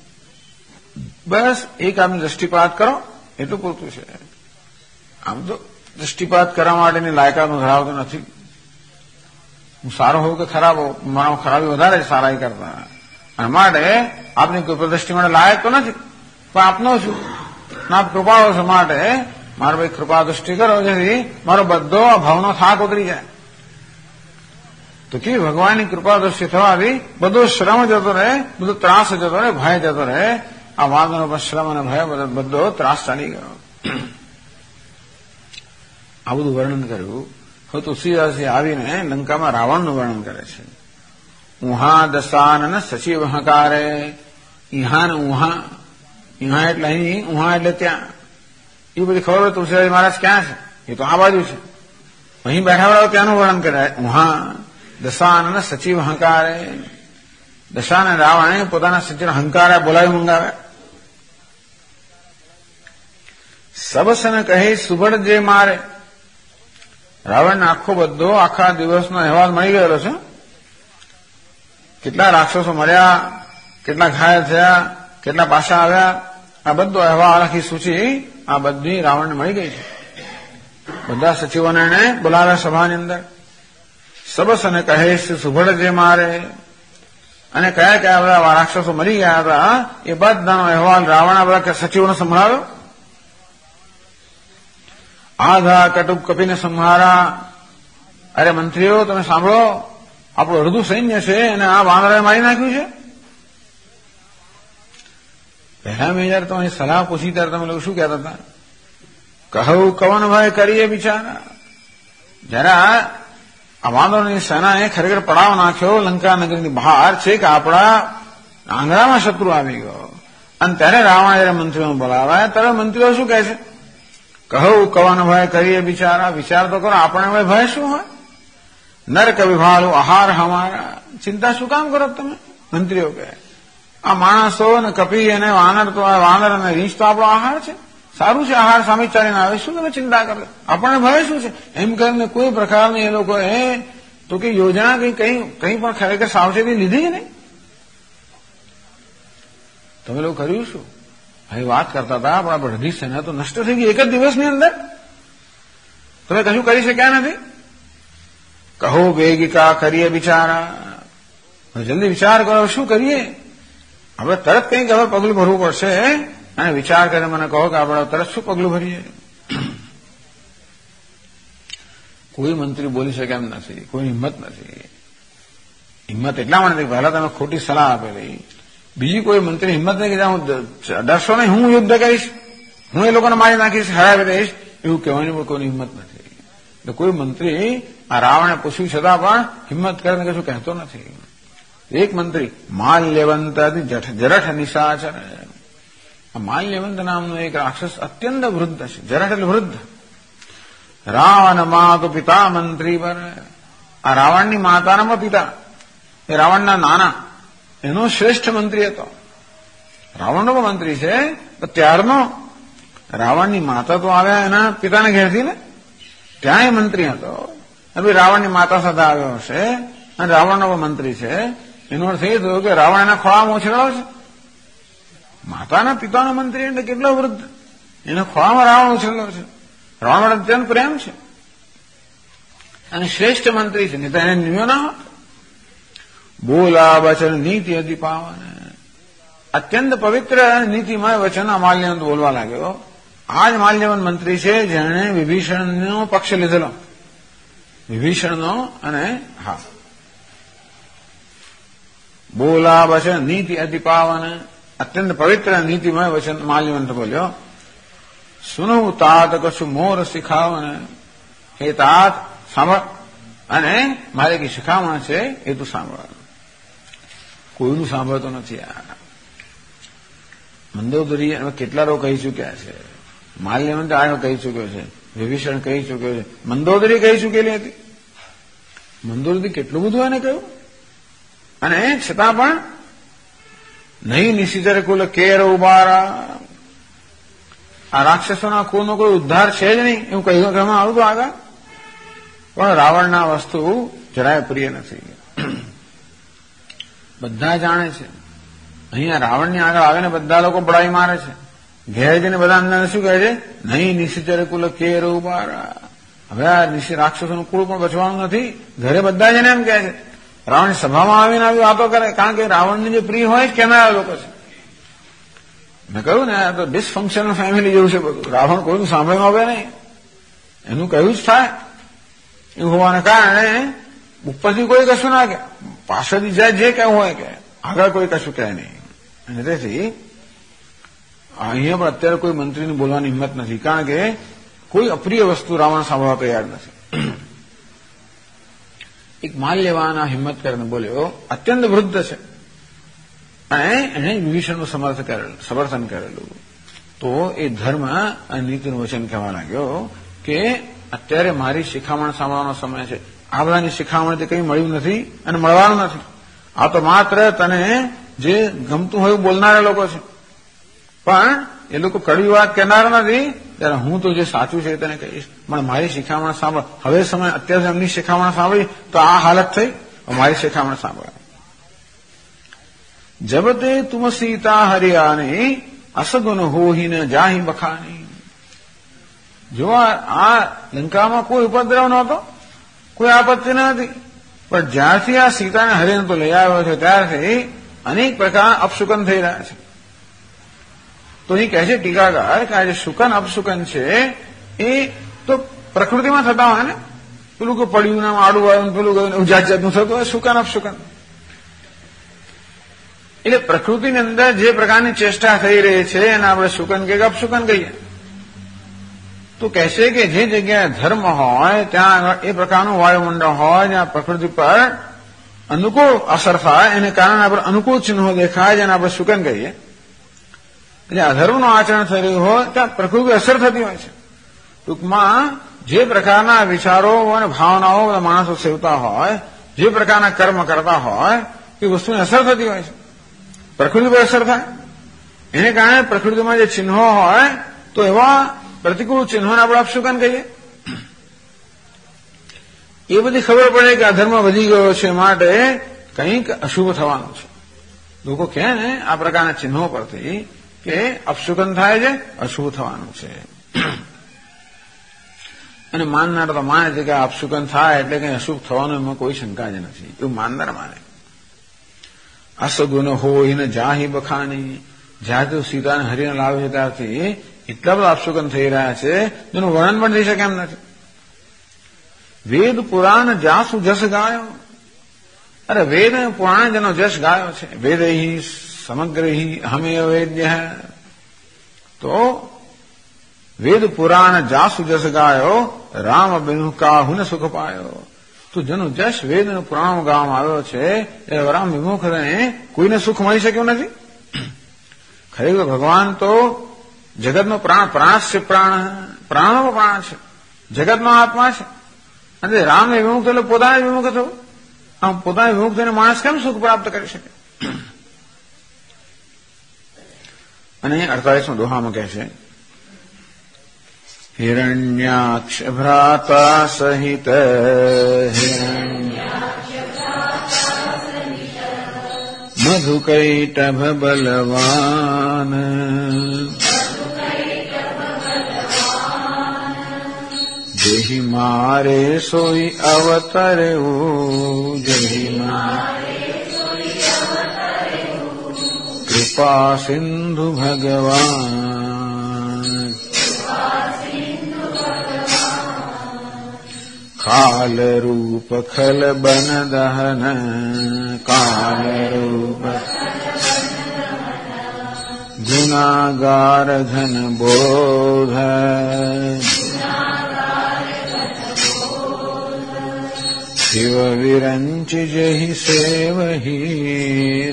બસ એક આપને દ્રષ્ટિપાત કરો એટલું પૂરતું છે. આમ તો દ્રષ્ટિપાત કરવા માટેની લાયકાત હું ધરાવતો નથી. હું સારો હોઉં કે ખરાબ હોઉં, મારો ખરાબી વધારે છે સારાઈ કરતા, અને માટે આપની કૃપા દ્રષ્ટિ માટે લાયક તો નથી પણ આપનો છું. આપ કૃપાળો છો માટે મારો ભાઈ કૃપા દ્રષ્ટિ કરો જેથી મારો બધો ભાવનો થાક ઉતરી જાય. તો કે ભગવાનની કૃપા દ્રષ્ટિ થવાથી બધો શ્રમ જતો રહે, બધો ત્રાસ જતો રહે, ભય જતો રહે. આ વાદનો પર શ્રમ અને ભય બધો ત્રાસ ચાલી ગયો. આ બધું વર્ણન કર્યું. હવે તુલસીદાસજી આવીને લંકામાં રાવણનું વર્ણન કરે છે. ઉહા દશાનન સચિવ હકારે, ઇહા ને ઉહા, ઇહા એટલે અહીં, ઉહા એટલે ત્યાં. એ બધી ખબર હોય તુલસીદાસ મહારાજ ક્યાં છે, એ તો આ બાજુ છે. અહીં બેઠા વાળા ત્યાંનું વર્ણન કરે. ઉહા દશાનન સચિવ હંકારે, દશાને રાવણે પોતાના સચિવ હંકારે બોલાવી મંગાવ્યા. સબસને કહે સુબળ જે મારે, રાવણને આખો બધો આખા દિવસનો અહેવાલ મળી ગયેલો છે. કેટલા રાક્ષસો મર્યા, કેટલા ઘાયલ થયા, કેટલા પાછા આવ્યા, આ બધો અહેવાલ આખી સૂચિ આ બધી રાવણને મળી ગઈ છે. બધા સચિવોને એને બોલાવ્યા સભાની અંદર. સબસને કહે સુભળ જે મારે, અને કયા કયા બધા રાક્ષસો મરી ગયા હતા એ બધાનો અહેવાલ રાવણ બધા સચિવોને સંભળાવ્યો. આધા કટુક કપીને સંહારા, અરે મંત્રીઓ તમે સાંભળો, આપણું અડધું સૈન્ય છે અને આ વાનરોએ મારી નાખ્યું છે. પહેલા મેં જયારે તમારી સલાહ પૂછી ત્યારે તમે લોકો શું કહેતા હતા? કહું કવનભાઈ કરીએ બિચારા. જયારે આ વાનરોની સેનાએ ખરેખર પડાવ નાખ્યો લંકા નગરીની બહાર છે કે આપણા આંગણામાં શત્રુ આવી ગયો, અને ત્યારે રાવણ જયારે મંત્રીઓને બોલાવ્યા ત્યારે મંત્રીઓ શું કહે છે? કહું કવન ભય કરીએ બિચારા. વિચાર તો કરો આપણે ભય શું હોય? નર કવિ ભાલુ આહાર હમારા, ચિંતા શું કામ કરો તમે? મંત્રીઓ કહે આ માણસો અને કપી અને વાનર તો વાનર અને રીંછ તો આપણો આહાર છે, સારું છે આહાર સામે ચાલીને આવે, શું તમે ચિંતા કરો? આપણને ભય શું છે? એમ કરીને કોઈ પ્રકારની એ લોકોએ તો કે યોજના કઈ પણ ખરેખર સાવચેતી લીધી નહીં. તમે લોકો કર્યું શું? અહીં વાત કરતા હતા આપણા બધી સેના તો નષ્ટ થઈ ગઈ એક જ દિવસની અંદર. તમે કશું કરી શક્યા નથી. કહો વેગિકા કરીએ બિચારા, જલ્દી વિચાર કરો શું કરીએ? હવે તરત કંઈક હવે પગલું ભરવું પડશે. અને વિચાર કરીને મને કહો કે આપણે તરત શું પગલું ભરીએ. કોઈ મંત્રી બોલી શકે એમ નથી, કોઈ હિંમત નથી. હિંમત એટલા માટે પહેલા તમે ખોટી સલાહ આપેલી, બીજી કોઈ મંત્રી હિંમત નહીં કે હું ડરશો નહીં, હું યુદ્ધ કરીશ, હું એ લોકોને મારી નાખીશ, હરાવી દઈશ, એવું કહેવાની પણ કોઈની હિંમત નથી. એટલે કોઈ મંત્રી આ રાવણે પૂછ્યું છતાં પણ હિંમત કરીને કશું કહેતો નથી. એક મંત્રી માલ્યવંત જરઠ નિશાચર, આ માલ્યવંત નામનો એક રાક્ષસ અત્યંત વૃદ્ધ છે. જરઠ એટલે વૃદ્ધ. રાવણ માતુ પિતા મંત્રી પર, આ રાવણની માતાના પિતા, એ રાવણના નાના, એનો શ્રેષ્ઠ મંત્રી હતો. રાવણનો પણ મંત્રી છે, પણ ત્યારનો રાવણની માતા તો આવ્યા એના પિતાને ઘેરથી ને, ત્યાં એ મંત્રી હતો. અને રાવણની માતા સાથે આવ્યો હશે અને રાવણનો પણ મંત્રી છે. એનો અર્થ એ થયો કે રાવણ એના ખોળામાં ઉછળ્યો છે. માતાના પિતાનો મંત્રી એટલે કેટલો વૃદ્ધ, એના ખોળામાં રાવણ ઉછળ્યો છે. રાવણ અત્યંત પ્રેમ છે અને શ્રેષ્ઠ મંત્રી છે, નહીં તો એને નિમ્યો ના હોત. બોલા વચન નીતિ અતિ પાવન, અત્યંત પવિત્ર નીતિમય વચન આ માલ્યવંત બોલવા લાગ્યો. આ જ માલ્યવંત મંત્રી છે જેણે વિભીષણનો પક્ષ લીધેલો, વિભીષણનો. અને હા, બોલા વચન નીતિ અતિ પાવન, અત્યંત પવિત્ર નીતિમય વચન માલ્યવંત બોલ્યો. સુનું તાત કશું મોર શીખાવન, હે તાત સાંભળ, અને મારે કઈ શિખામણ છે એ તું સાંભળ. કોઈનું સાંભળતો નથી. આ મંદોદરી કેટલા લોકો કહી ચૂક્યા છે, માલ્યવંત આ કહી ચૂક્યો છે, વિભીષણ કહી ચૂક્યો છે, મંદોદરી કહી ચૂકેલી હતી. મંદોદરી કેટલું બધું એને કહ્યું, અને છતાં પણ નહીં નિશિચર કુલ કેર ઉબારા, આ રાક્ષસોના કુળનો કોઈ ઉદ્ધાર છે જ નહીં એવું કહેવામાં આવ્યું હતું આગળ. પણ રાવણના વસ્તુ જરાય પ્રિય નથી, બધા જાણે છે. અહીંયા રાવણની આગળ આવે ને બધા લોકો બડાઈ મારે છે. ઘેર જઈને બધા અંદર શું કહે છે, નહીં નિશિચર કુલ કેર ઉબારા. હવે આ રાક્ષસોનું કુળ પણ બચવાનું નથી. ઘરે બધા જને એમ કહે છે. રાવણની સભામાં આવીને આવી વાતો કરે, કારણ કે રાવણને જે પ્રિય હોય જ કેનારા લોકો છે. મેં કહ્યું ને, આ તો ડિસફંક્શનલ ફેમિલી જેવું છે બધું. રાવણ કોઈનું સાંભળવા આવે નહીં, એનું કહ્યું જ થાય. એવું હોવાને કારણે ઉપરથી કોઈ કશું ના કે, પાછળથી જાય જે કહેવું હોય કે, આગળ કોઈ કશું કહે નહીં. અને તેથી અહીંયા પણ અત્યારે કોઈ મંત્રીને બોલવાની હિંમત નથી, કારણ કે કોઈ અપ્રિય વસ્તુ રાવણ સાંભળવા તૈયાર નથી. એક માલ્યવાન આ હિંમત કરીને બોલ્યો, અત્યંત વૃદ્ધ છે અને એને વિભીષણનું સમર્થન કરેલું. તો એ ધર્મ અને નીતિનું વચન કહેવા લાગ્યો કે અત્યારે મારી શિખામણ સાંભળવાનો સમય છે. આ બધાની શિખામણથી કંઈ મળ્યું નથી અને મળવાનું નથી. આ તો માત્ર તને જે ગમતું હોય એવું બોલનારા લોકો છે, પણ એ લોકો કડવી વાત કહેનારા નથી. ત્યારે હું તો જે સાચું છે તેને કહીશ, પણ મારી શિખામણ સાંભળ. હવે સમય અત્યારે એમની શિખામણ સાંભળી તો આ હાલત થઈ, મારી શિખામણ સાંભળ. જબ તે તુમ સીતા હરિયાની અસગુન હોહી ન જાહી બખાની. જો આ લંકામાં કોઈ ઉપદ્રવ નહોતો, કોઈ આપત્તિ ન હતી, પણ જ્યારથી આ સીતાને હરિને તો લઈ આવ્યો છે ત્યારથી અનેક પ્રકારના અપશુકન થઈ રહ્યા છે. તો એ કહે છે ટીકાકાર કે આ જે શુકન અપશુકન છે એ તો પ્રકૃતિમાં થતા હોય ને, પેલું કે પડ્યું નામ આડું આવ્યું, પેલું જાત જાતનું થતું હોય, શુકન અપશુકન. એટલે પ્રકૃતિની અંદર જે પ્રકારની ચેષ્ટા થઈ રહી છે એને આપણે શુકન કે અપશુકન કહીએ. તો કહેશે કે જે જગ્યાએ ધર્મ હોય ત્યાં એ પ્રકારનું વાયુમંડળ હોય, જ્યાં પ્રકૃતિ પર અનુકૂળ અસર થાય, એને કારણે આપણે અનુકૂળ ચિહ્નો દેખાય, જેને આપણે શુકન કહીએ. એટલે અધર્મનું આચરણ થઈ રહ્યું હોય ત્યાં પ્રકૃતિ અસર થતી હોય છે. ટૂંકમાં જે પ્રકારના વિચારો અને ભાવનાઓ બધા માણસો સેવતા હોય, જે પ્રકારના કર્મ કરતા હોય, એ વસ્તુની અસર થતી હોય છે, પ્રકૃતિ પર અસર થાય. એને કારણે પ્રકૃતિમાં જે ચિહ્નો હોય તો એવા પ્રતિકૂળ ચિહ્નોને આપણે અપશુકન કહીએ. એ બધી ખબર પડે કે અધર્મ વધી ગયો છે, માટે કંઈક અશુભ થવાનું છે. લોકો કહે ને આ પ્રકારના ચિહ્નો પરથી કે અપશુકન થાય છે, અશુભ થવાનું છે. અને માનનાર તો માને છે કે અપશુકન થાય એટલે કંઈ અશુભ થવાનું, એમાં કોઈ શંકા જ નથી. એવું માનનાર માને. અસગુન હોય ને જાહી બખાની. જ્યારથી સીતાને હરીને લાવે છે ત્યારથી એટલા બધા અપશુકન થઈ રહ્યા છે જેનું વર્ણન પણ થઈ શકે એમ નથી. વેદ પુરાણ જાસુ જસ ગાયો. અરે વેદ પુરાણ જેનો જશ ગાયો છે. વેદ સમગ્ર હમે વેદ્ય. તો વેદ પુરાણ જાસુ જસ ગાયો રામ બિનુ કાહુન સુખ પાયો. તો જેનો જશ વેદ પુરાણ ગાવામાં આવ્યો છે એ રામ વિમુખને કોઈને સુખ મળી શક્યું નથી. ખરેખર ભગવાન તો જગતનો પ્રાણ, પ્રાણ છે, પ્રાણનો પ્રાણ છે, જગતનો આત્મા છે. અને રામને વિમુખ એટલે પોતાને વિમુખ થવું. આમ પોતાને વિમુખ થઈને માણસ કેમ સુખ પ્રાપ્ત કરી શકે? અને 48મો દોહામાં કહે છે, હિરણ્યાક્ષ ભ્રાતા સહિત મધુકૈટભ બલવાન જેહી મારે સોઈ અવતર્યું. જેહી કૃપા સિંધુ ભગવાન કાલ રૂપ ખલ બન દહન. કાલ રૂપ ગુનાગાર ઘન બોધ. શિવ વિરંચ જહી સેવહી.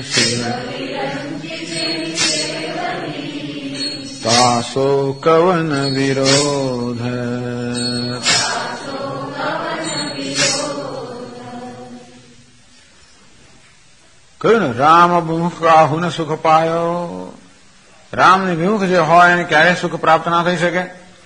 તાસો કવન વિરોધ. કહ્યું ને રામ વિમુખ કાહુને સુખ પાયો. રામને વિમુખ જે હોય એને ક્યારેય સુખ પ્રાપ્ત ના થઈ શકે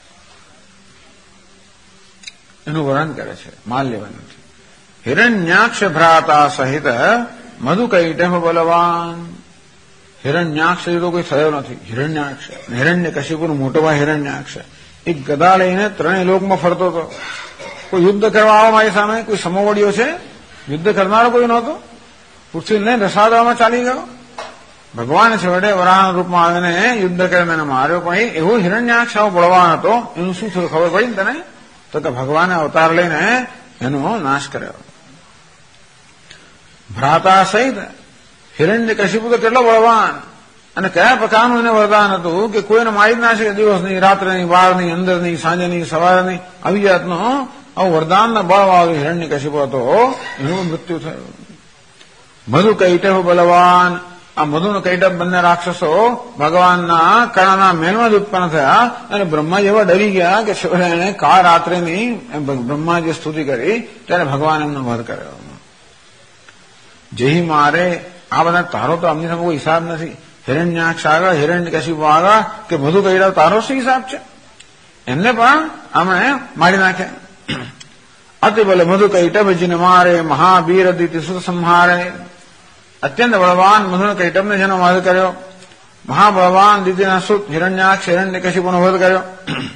એનું વર્ણન કરે છે માલ્યવન. હિરણ્યાક્ષ ભ્રાતા સહિત મધુકૈટભ બલવાન. હિરણ્યાક્ષ તો કોઈ થયો નથી. હિરણ્યાક્ષ, હિરણ્યકશિપુનો મોટો ભાઈ હિરણ્યાક્ષ એક ગદા લઈને ત્રણેય લોકમાં ફરતો હતો. કોઈ યુદ્ધ કરવા આવો મારી સામે, કોઈ સમોવડીઓ છે? યુદ્ધ કરનારો કોઈ નહોતો. પૃથ્વીને રસાદવામાં ચાલી ગયો. ભગવાન છે વડે વરાહના રૂપમાં આવીને યુદ્ધ કરીને એને માર્યો. પણ એવો હિરણ્યાક્ષ આવો બળવાન હતો. એનું શું થયું ખબર પડી ને તને? તો કે ભગવાને અવતાર લઈને એનો નાશ કર્યો. ભ્રાતા સહિત હિરણ્યકશિપુ તો કેટલો બળવાન, અને કયા પ્રકારનું એને વરદાન હતું કે કોઈને મારી જ ના શકે. દિવસની, રાત્રની, બહારની, અંદરની, સાંજની, સવારની આવી જાતનો આવું વરદાનના બળવાળો હિરણ્યકશિપુ હતો. એનું મૃત્યુ થયું. મધુકૈટભ બલવાન. આ મધુનો કૈટભ બંને રાક્ષસો ભગવાનના કર્ણના મેળમાં જ ઉત્પન્ન થયા અને બ્રહ્મા જેવા ડરી ગયા કે એને કાળ રાત્રિની બ્રહ્માજીએ સ્તુતિ કરી ત્યારે ભગવાન એમનો વધ કર્યો. જેહી મારે આ બધા તારો તો અમની સામે કોઈ હિસાબ નથી. હિરણ્યાક્ષ આગળ, હિરણ્યકશિપુ આગળ કે મધુકૈટભ, તારો શું હિસાબ છે? એમને પણ આમણે મારી નાખ્યા. અતિ બલ મધુકૈટભ જીને મારે મહાવીર દિતિ સુત સંહારે. અત્યંત બળવાન મધુકૈટભને જેનો વધ કર્યો, મહાબળવાન દિતિના સુત હિરણ્યાક્ષ હિરણ્યકશિપુનો વધ કર્યો.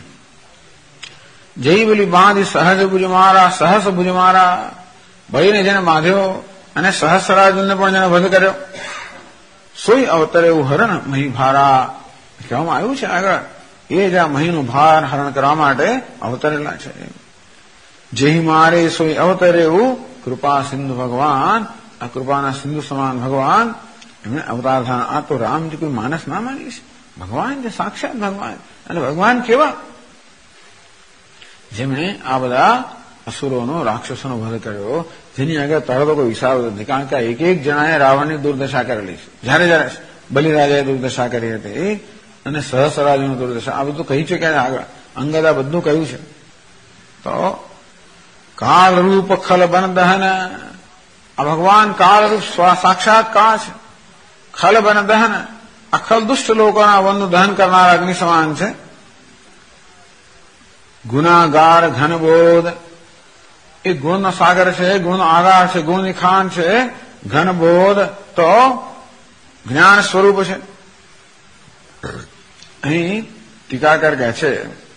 જય બોલી બાંધી સહજ ભુજ મારા, સહસ ભુજ મારા. ભયને જેને બાંધ્યો અને સહસ્રાર્જુનને પણ જેને વધ કર્યો. સોઈ અવતરે એવું હરણ મહી ભારા. કહેવામાં આવ્યું છે આગળ એ જ આ મહીનો ભાર હરણ કરવા માટે અવતરેલા છે. જેહી મારે સોઈ અવતરે એવું કૃપા સિંધુ ભગવાન. આ કૃપાના સિંધુ સમાન ભગવાન એમણે અવતાર થયા. આ તો રામજી કોઈ માનસ ના માની છે. ભગવાન છે, સાક્ષાત ભગવાન. અને ભગવાન કેવા? જેમણે આ બધા અસુરોનો, રાક્ષસોનો વધ કર્યો, જેની આગળ તારો તો કોઈ હિસાબ નથી. કારણ કે એક એક જણાએ રાવણની દુર્દશા કરેલી છે. જયારે જયારે બલિરાજાએ દુર્દશા કરી હતી અને સહસ્રાજની દુર્દશા, આ બધું કહી ચુક્યા આગળ. અંગદ આ બધું કહ્યું છે. તો કાળ રૂપ ખલ બન દહન. આ ભગવાન કાળરૂપ સાક્ષાત કાળ છે. ખલ બન દહન. અખલ દુષ્ટ લોકોના વનનું દહન કરનાર અગ્નિ સમાન છે. ગુનાગાર ઘનબોધ. એ ગુણનો સાગર છે, ગુણનો આગાર છે, ગુણની ખાન છે. ઘનબોધ તો જ્ઞાન સ્વરૂપ છે. અહીં ટીકાકર કહે છે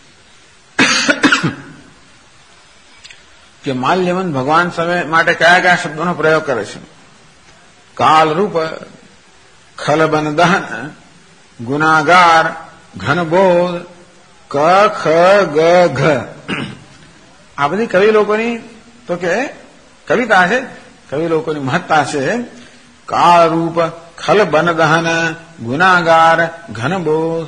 કે માલ્યવન ભગવાન સમય માટે કયા કયા શબ્દોનો પ્રયોગ કરે છે? કાલરૂપ, ખલબન દહન, ગુનાગાર, ઘનબોધ, ક ખ ગ ઘ આ બધી કવિ લોકોની તો કે કવિતા છે, કવિ લોકોની મહત્તા છે. કાળરૂપ, ખલ બનદહન, ગુનાગાર, ઘનબોધ.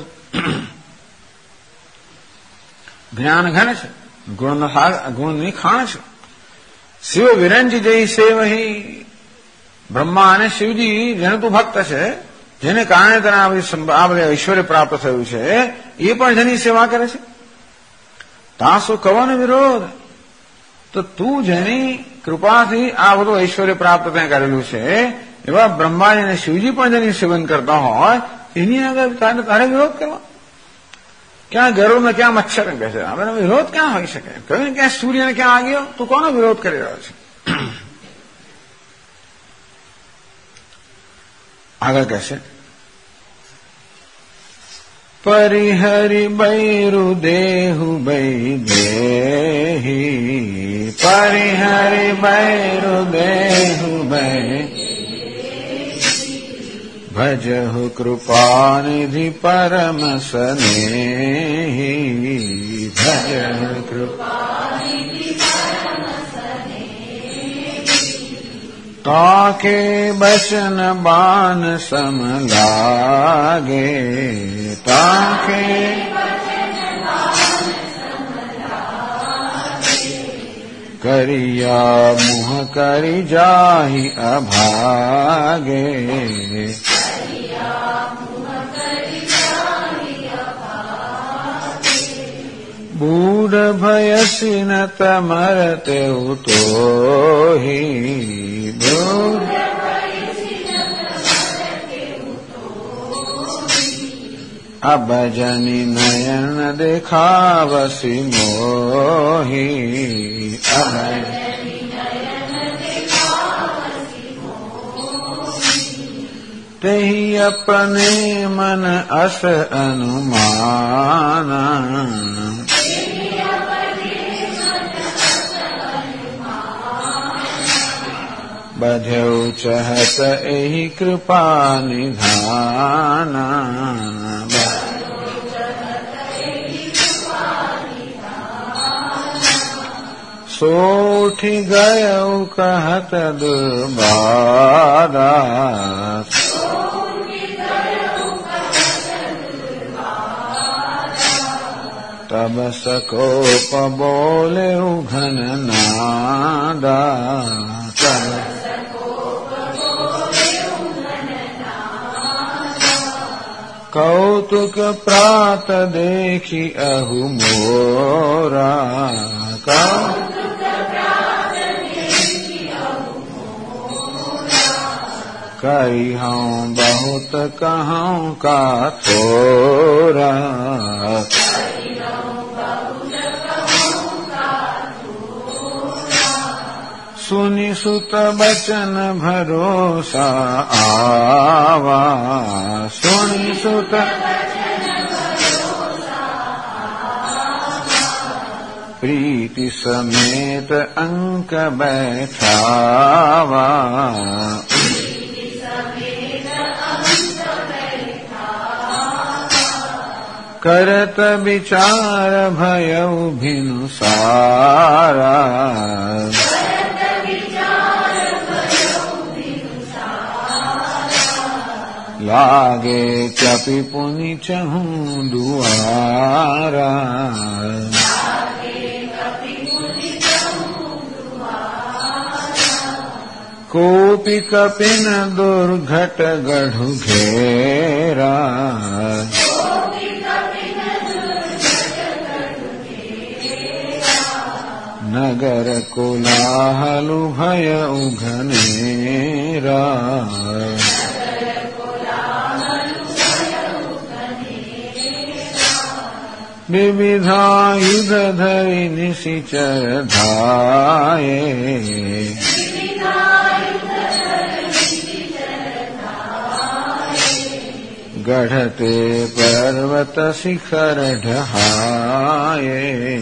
જ્ઞાન ઘન છે, ગુણની ખાણ છે. શિવ વિરંજ જય સેવહી, બ્રહ્મા અને શિવજી જેનું તું ભક્ત છે, જેને કારણે તને આ બધે ઐશ્વર્ય પ્રાપ્ત થયું છે, એ પણ જેની સેવા કરે છે. તાસો કવન વિરોધ, તો તું જેની કૃપાથી આ બધું ઐશ્વર્ય પ્રાપ્ત ત્યાં કરેલું છે, એવા બ્રહ્માજી અને શિવજી પણ જેની સેવન કરતા હોય, એની આગળ તારે વિરોધ કરવા? ક્યાં ગરુડ ને ક્યાં મચ્છર કહે છે, હવે વિરોધ ક્યાં હોઈ શકે? કહ્યું ને ક્યાં સૂર્ય ને ક્યાં આગળ, તું કોનો વિરોધ કરી રહ્યો છે? આગળ કહેશે, પરિહરિ બૈરુ દેહુ બૈ દેહી, પરિહરિ બૈરુ દેહુ બૈ, ભજહુ કૃપાનિધિ પરમ સ્નેહી, ભજહુ કૃપાનિધિ પરમ સ્નેહી. તાકે બચન બાન સમ લાગે, તાકે કરિયા મુહ કરી જાહી અભાગે, બૂઢ ભયસી ન તમરતે ઉતોહી, અબજની નયન દેખાવસી મોહી, તેહી અપને મન અસ અનુમાના, બધેઉ ચહત એહી કૃપા નિધાના, સોઠી ગયઉ કહત દુર્બારા, તબ સકોપ બોલે ઘન નાદા, કૌતુક પ્રાત દેખી અહુ મોરા, કરી હું બહુત કહું કા થોરા, સુનિ સુત બચન ભરોસા આવા, સુનિ સુત પ્રીતિ સમેત અંક બેઠાવા, કરત વિચાર ભયઉ ભિનુ સારા, લાગે ચપી પુનિ ચહું દુઆરા, કોપી કપિન દુર્ઘટ ગઢુ ઘેરા, નગર કોલાહલુ ભય ઉઘનેરા, વિવિધા યુધ ધરી નિશિચર ધાયે, ગઢતે પર્વત શિખર ઢહાયે,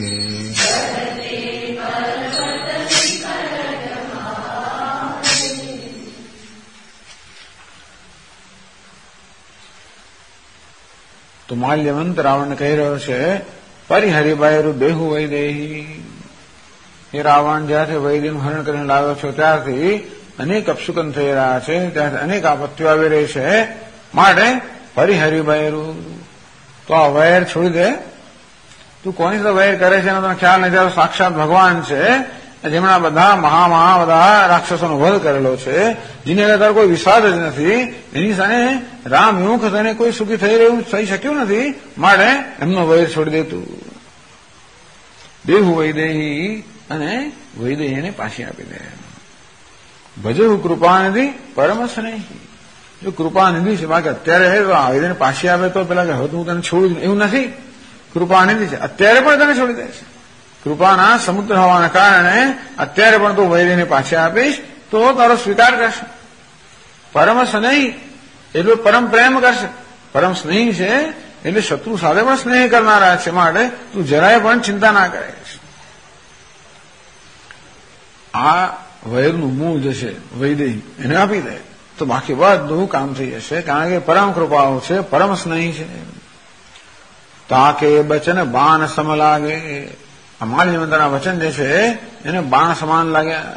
તો માલ્યવંત રાવણને કહી રહ્યો છે પરિહરિબાયરું દેહુ વૈદેહી, એ રાવણ જ્યાંથી વૈદેહીનું હરણ કરીને લાવ્યો છો ત્યારથી અનેક અપશુકન થઈ રહ્યા છે, ત્યાંથી અનેક આપત્તિઓ આવી રહી છે, માટે પરિહરિબાયરું, તો આ વૈર છોડી દે. તું કોની સાથે વૈર કરે છે એનો તને ખ્યાલ નથી. ત્યારે સાક્ષાત ભગવાન છે જેમણે બધા બધા રાક્ષસોનો વધ કરેલો છે, જેની અંદર કોઈ વિશ્વાસ જ નથી. એની સામે રામયુખ થઈને કોઈ સુખી થઈ શક્યું નથી, માટે એમનો વૈર છોડી દેતું. દેહુ વૈદેહી, અને વૈદેહીને પાછી આપી દે. ભજુ કૃપાનિધિ પરમ સ્નેહી, જો કૃપાનિધિ છે, બાકી અત્યારે વૈદેહીને પાછી આપે તો પેલા કે હવે હું તને છોડું, એવું નથી. કૃપાનિધિ છે, અત્યારે પણ તને છોડી દે છે. કૃપાના સમુદ્ર હોવાના કારણે અત્યારે પણ તું વૈરીને પાછી આપીશ તો તારો સ્વીકાર કરશે. પરમ સ્નેહી એટલે પરમ પ્રેમ કરશે. પરમ સ્નેહી છે એટલે શત્રુ સાથે પણ સ્નેહ કરનારા છે, માટે તું જરાય પણ ચિંતા ના કરે. આ વૈરનું મૂળ જે છે વૈદેહી, એને આપી દે તો બાકી બધું કામ થઈ જશે, કારણ કે પરમ કૃપાઓ છે, પરમ સ્નેહી છે. તાકે બચન બાણ સમ લાગે, માલ્યવંતના વચન જે છે એને બાણ સમાન લાગ્યા.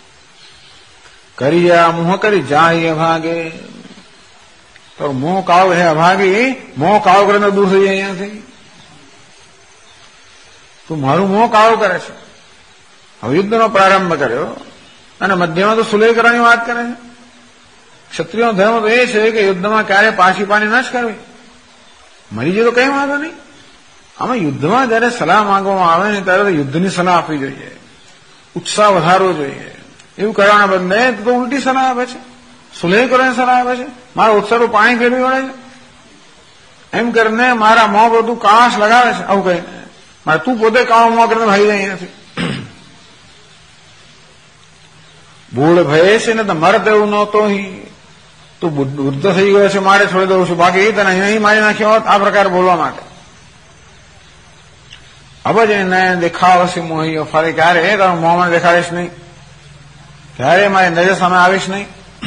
કરિયા મોહ કરી જાય અભાગે, તો મોહ કાવ હે અભાગી, મોહ કાવ કરીને દૂર થઈ જાય અહીંયાથી. તું મારું મોહ કાવ કરે છે. હવે યુદ્ધનો પ્રારંભ કર્યો અને મધ્યમાં તો સુલેહ કરવાની વાત કરે છે. ક્ષત્રિયનો ધર્મ તો એ છે કે યુદ્ધમાં ક્યારે પાછી પાણી ન જ કરવી. મરી જાય તો કઈ વાંધો નહીં. આમાં યુદ્ધમાં જયારે સલાહ માંગવામાં આવે ને ત્યારે યુદ્ધની સલાહ આપવી જોઈએ, ઉત્સાહ વધારવો જોઈએ. એવું કરવાના બદલે તો ઉલટી સલાહ આપે છે, સુલેહ કરવાની સલાહ આપે છે. મારા ઉત્સાહ પાણી ફેરવી વળે છે, એમ કરીને મારા મોં બધું કાશ લગાવે છે. આવું કહીને મારે તું પોતે કાળો મોં કરીને ભાઈ જાય નથી. ભૂળ ભયે છે ને તો મરદ એવું નહોતો, તું વૃદ્ધ થઈ ગયો છે મારે છોડી દઉં છું, બાકી તને અહીં મારી નાખ્યો હોત આ પ્રકારે બોલવા માટે. હવે જ એને દેખાવશે મોહી, ફરી ક્યારે તારું મોંમાં દેખાડીશ નહીં, ક્યારે મારી નજર સામે આવીશ નહીં.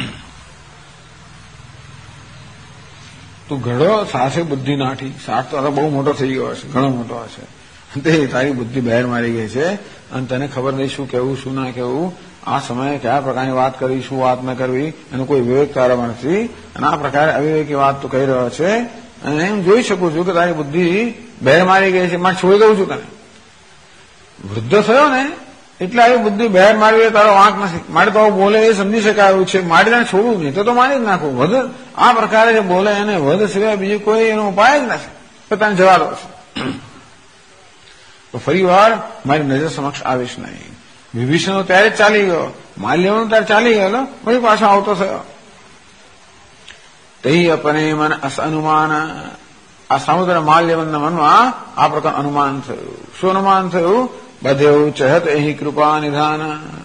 તું ઘડો સાથે બુદ્ધિ નાઠી, સાથ તો બહુ મોટો થઈ ગયો હશે, ઘણો મોટો હશે, તે તારી બુદ્ધિ બહાર મારી ગઈ છે અને તને ખબર નહીં શું કહેવું શું ના કહેવું. આ સમયે કયા પ્રકારની વાત કરવી, શું વાત ન કરવી, એનો કોઈ વિવેક તારામાં નથી, અને આ પ્રકારે અવિવેકી વાત તું કહી રહ્યો છે. અને હું જોઈ શકું છું કે તારી બુદ્ધિ બહેર મારી ગઈ છે, મારે છોડી દઉં છું તને. વૃદ્ધ થયો ને એટલે આવી બુદ્ધિ બહેર મારવી તારો વાંક નથી. મારે તો બોલે એ સમજી શકાય એવું છે, મારે તેને છોડવું નહીં તો મારી જ નાખવું. વધ આ પ્રકારે જે બોલે એને વધ સિવાય બીજું કોઈ એનો ઉપાય જ નથી, તો તને જવા દો છું. તો ફરી વાર મારી નજર સમક્ષ આવીશ નહીં. વિભીષણ ત્યારે જ ચાલી ગયો, માલ્યવંત ત્યારે ચાલી ગયેલો, પછી પાછો આવતો થયો. તે અપને મન અનુમાન, આ સમુદ્ર માલ્યવંતના મનમાં આ પ્રકાર અનુમાન થયું. શું અનુમાન થયું? બધેવું ચહત એહી કૃપા નિધાન,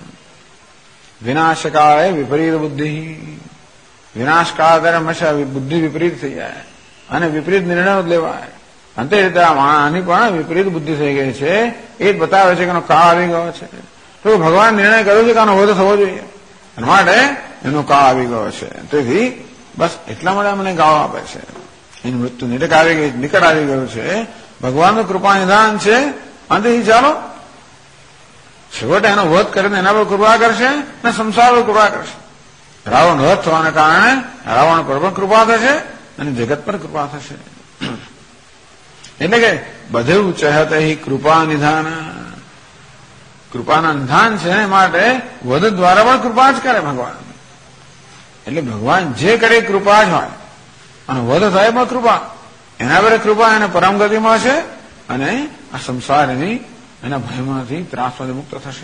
વિનાશકાય વિપરીત બુદ્ધિ. વિનાશકાળ ત્યારે હંમેશા બુદ્ધિ વિપરીત થઈ જાય અને વિપરીત નિર્ણયો લેવાય. અંતે રીતે આની પણ વિપરીત બુદ્ધિ થઈ ગઈ છે. એ જ બતાવે છે કે એનો કાળ આવી ગયો છે. તો ભગવાન નિર્ણય કર્યો છે કે આનો વધ થવો જોઈએ, અને માટે એનો કાળ આવી ગયો છે. તેથી બસ એટલા માટે મને ગાળો આપે છે. એનું મૃત્યુ નિકટ આવી ગયું છે. ભગવાનનું કૃપા નિધાન છે. અંતથી ચાલો છેવટે એનો વધ કરીને એના પર કૃપા કરશે ને સંસાર પર કૃપા કરશે. રાવણ વધ થવાના કારણે રાવણ પર પણ કૃપા થશે અને જગત પર કૃપા થશે. એટલે કે બધે ચહત કૃપા નિધાન, કૃપાના નિધાન છે માટે વધ દ્વારા પણ કૃપા જ કરે ભગવાન. એટલે ભગવાન જે કરે કૃપા જ હોય, અને વધ થાય પણ કૃપા. એના પર કૃપા એને પરમ ગતિ મળશે અને આ સંસારની એના ભયમાંથી ત્રાસમાંથી મુક્ત થશે.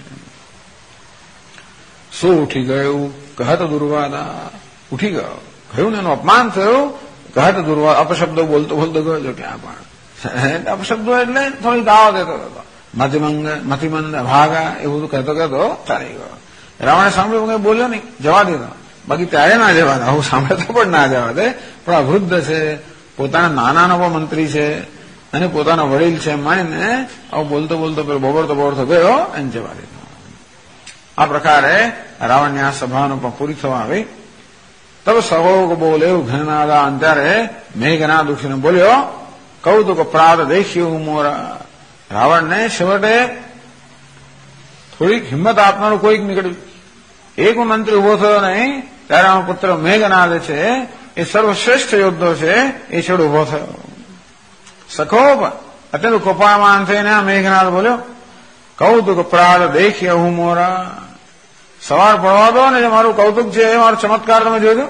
શું ઉઠી ગયું? કહત દુર્વાદા, ઉઠી ગયો, કહ્યું ને એનું અપમાન થયું. કહત દુર્વાદા, અપશબ્દો બોલતો બોલતો ગયો છો ક્યાં પણ. અપશબ્દો એટલે થોડી દાવા દેતો હતો. મતિમંદ ભાગા એવું બધું કહેતો કહેતો ચાલી ગયો. રાવણે સાંભળ્યું કઈ બોલ્યો નહીં, જવા દીધો. બાકી ત્યારે ના જવા દે, આવું સાંભળતો પણ ના જવા દે. પણ આ વૃદ્ધ છે, પોતાના નાનાનો પણ મંત્રી છે અને પોતાના વડીલ છે માનીને આવું બોલતો બોલતો પેલો બબડતો ગયો અને જવા દીધો. આ પ્રકારે રાવણની આ સભાનો પણ પૂરી થવા આવી. તબ સવોગ બોલે ઘનનાદા, ત્યારે મેઘનાદ ઉઠીને બોલ્યો કૌતુક પ્રાદ દેખ્યું મોરા. રાવણને છેવટે થોડીક હિંમત આપનારું કોઈક નીકળ્યું. એક મંત્રી ઉભો થયો નહીં ત્યારે આનો પુત્ર મેઘનાદ છે, એ સર્વશ્રેષ્ઠ યોદ્ધો છે, એ છેડો ઉભો થયો. સખોપ અત્યંત કૃપામાન થઈને આ મેઘનાદ બોલ્યો, કૌતુક પ્રાદ દેખ્ય હું મોરા. સવાર પડવા દો ને, જે મારું કૌતુક છે એ મારો ચમત્કાર તમે જોજો.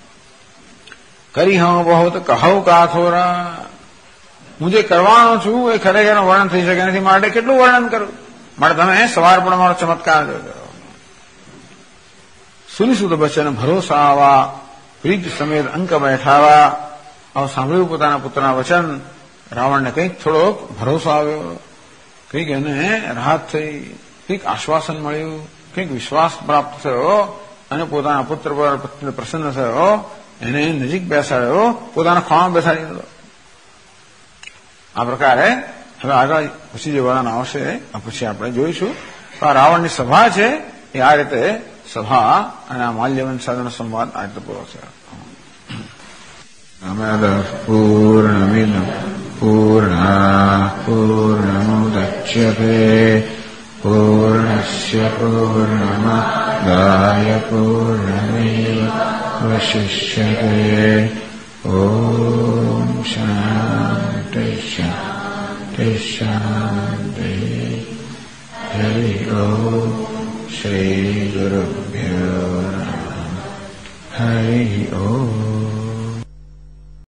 કરી હું બહુ કહું કાથોરા. હું જે કરવાનો છું એ ખરેખર વર્ણન થઈ શકે નથી, માટે કેટલું વર્ણન કરું, માટે તમે સવાર પણ મારો ચમત્કાર જોજો. સુનિસુત બચન ભરોસા આવા, પ્રીત સમેત અંક બેઠાવા. આવું સાંભળ્યું પોતાના પુત્રના વચન. રાવણને કંઈક થોડોક ભરોસો આવ્યો, કંઈક એને રાહત થઈ, કંઈક આશ્વાસન મળ્યું, કંઈક વિશ્વાસ પ્રાપ્ત થયો અને પોતાના પુત્ર પર પ્રસન્ન થયો. એને નજીક બેસાડ્યો, પોતાના ખોળામાં બેસાડી દીધો. આ પ્રકારે હવે આગળ પછી જે વર્ણન આવશે પછી આપણે જોઈશું. તો આ રાવણની સભા છે એ આ રીતે સભા અને આ માલ્યવન સાથેનો સંવાદ આ રીતે પૂરો થયો. પૂર્ણમિદં પૂર્ણાત પૂર્ણમુદચ્યતે પૂર્ણસ્ય પૂર્ણમાદાય પૂર્ણમેવાવશિષ્યતે. ઓમ શાંતિ શાંતિ શાંતિ. હરિ ઓમ. શ્રી ગુરુભ્યો નમઃ. હરિ ઓમ.